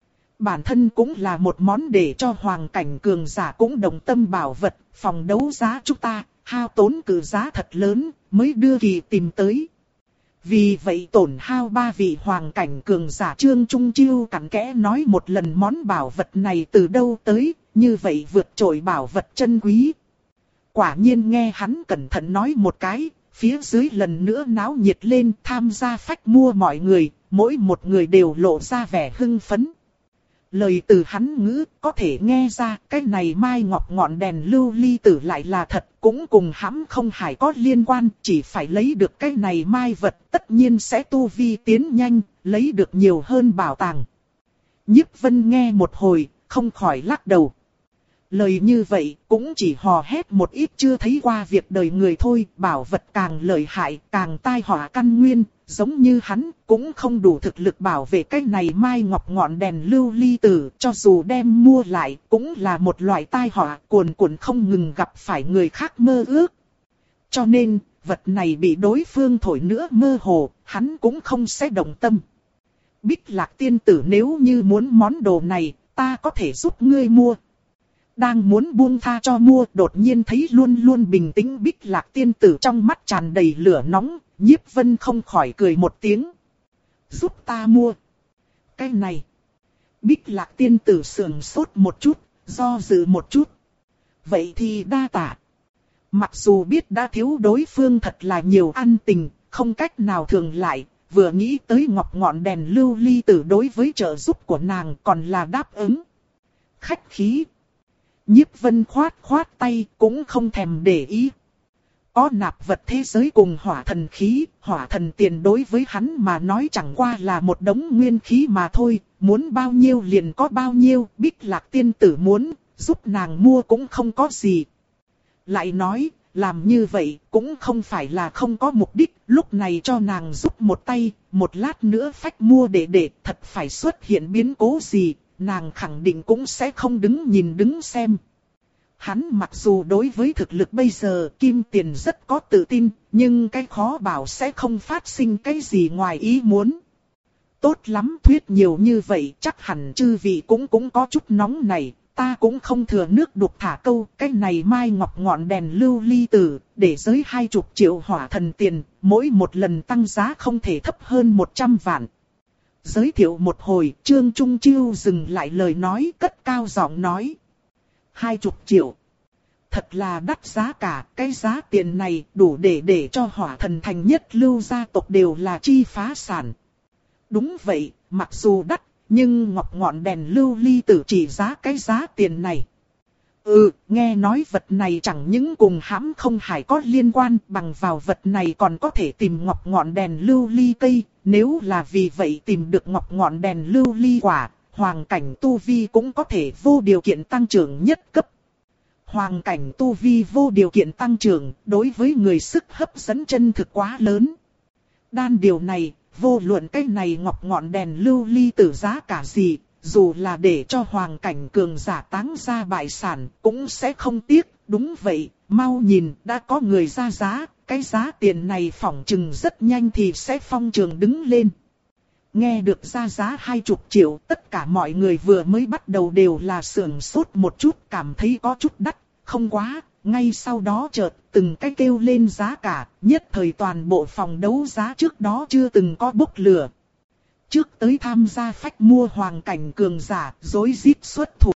Bản thân cũng là một món để cho hoàng cảnh cường giả cũng đồng tâm bảo vật, phòng đấu giá chúng ta, hao tốn cử giá thật lớn, mới đưa kỳ tìm tới. Vì vậy tổn hao ba vị hoàng cảnh cường giả. Trương Trung Chiêu cặn kẽ nói một lần món bảo vật này từ đâu tới, như vậy vượt trội bảo vật chân quý. Quả nhiên nghe hắn cẩn thận nói một cái, phía dưới lần nữa náo nhiệt lên, tham gia phách mua mọi người, mỗi một người đều lộ ra vẻ hưng phấn. Lời từ hắn ngữ có thể nghe ra cái này mai ngọc ngọn đèn lưu ly tử lại là thật, cũng cùng hãm không hải có liên quan, chỉ phải lấy được cái này mai vật tất nhiên sẽ tu vi tiến nhanh, lấy được nhiều hơn bảo tàng. Nhiếp Vân nghe một hồi, không khỏi lắc đầu. Lời như vậy cũng chỉ hò hét một ít chưa thấy qua việc đời người thôi, bảo vật càng lợi hại càng tai họa căn nguyên, giống như hắn cũng không đủ thực lực bảo vệ cái này mai ngọc ngọn đèn lưu ly tử, cho dù đem mua lại cũng là một loại tai họa cuồn cuộn không ngừng gặp phải người khác mơ ước. Cho nên, vật này bị đối phương thổi nữa mơ hồ, hắn cũng không sẽ động tâm. Bích Lạc tiên tử, nếu như muốn món đồ này, ta có thể giúp ngươi mua. Đang muốn buông tha cho mua, đột nhiên thấy luôn luôn bình tĩnh Bích Lạc tiên tử trong mắt tràn đầy lửa nóng, Nhiếp Vân không khỏi cười một tiếng. Giúp ta mua. Cái này. Bích Lạc tiên tử sườn sốt một chút, do dự một chút. Vậy thì đa tạ. Mặc dù biết đã thiếu đối phương thật là nhiều ăn tình, không cách nào thường lại, vừa nghĩ tới ngọc ngọn đèn lưu ly tử đối với trợ giúp của nàng còn là đáp ứng. Khách khí. Nhiếp Vân khoát khoát tay cũng không thèm để ý. Có nạp vật thế giới cùng hỏa thần khí, hỏa thần tiền đối với hắn mà nói chẳng qua là một đống nguyên khí mà thôi, muốn bao nhiêu liền có bao nhiêu, Bích Lạc tiên tử muốn, giúp nàng mua cũng không có gì. Lại nói, làm như vậy cũng không phải là không có mục đích, lúc này cho nàng giúp một tay, một lát nữa phách mua để để thật phải xuất hiện biến cố gì, nàng khẳng định cũng sẽ không đứng nhìn đứng xem. Hắn mặc dù đối với thực lực bây giờ Kim Tiền rất có tự tin, nhưng cái khó bảo sẽ không phát sinh cái gì ngoài ý muốn. Tốt lắm, thuyết nhiều như vậy chắc hẳn chư vị cũng cũng có chút nóng này, ta cũng không thừa nước đục thả câu, cái này mai ngọc ngọn đèn lưu ly tử, để giới hai chục triệu hỏa thần tiền, mỗi một lần tăng giá không thể thấp hơn một trăm vạn. Giới thiệu một hồi, Trương Trung Chiêu dừng lại lời nói, cất cao giọng nói. Hai chục triệu. Thật là đắt giá cả, cái giá tiền này đủ để để cho hỏa thần thành nhất lưu gia tộc đều là chi phá sản. Đúng vậy, mặc dù đắt, nhưng ngọc ngọn đèn lưu ly tử chỉ giá cái giá tiền này. Ừ, nghe nói vật này chẳng những cùng hãm không hải có liên quan, bằng vào vật này còn có thể tìm ngọc ngọn đèn lưu ly cây, nếu là vì vậy tìm được ngọc ngọn đèn lưu ly quả, hoàng cảnh tu vi cũng có thể vô điều kiện tăng trưởng nhất cấp. Hoàng cảnh tu vi vô điều kiện tăng trưởng, đối với người sức hấp dẫn chân thực quá lớn. Đan điều này, vô luận cái này ngọc ngọn đèn lưu ly tử giá cả gì, dù là để cho hoàng cảnh cường giả táng ra bại sản, cũng sẽ không tiếc. Đúng vậy, mau nhìn, đã có người ra giá, cái giá tiền này phỏng chừng rất nhanh thì sẽ phong trường đứng lên. Nghe được ra giá hai chục triệu, tất cả mọi người vừa mới bắt đầu đều là sưởng sốt một chút, cảm thấy có chút đắt, không quá, ngay sau đó chợt từng cái kêu lên giá cả, nhất thời toàn bộ phòng đấu giá trước đó chưa từng có bốc lửa. Trước tới tham gia phách mua hoàng cảnh cường giả, rối rít xuất thủ.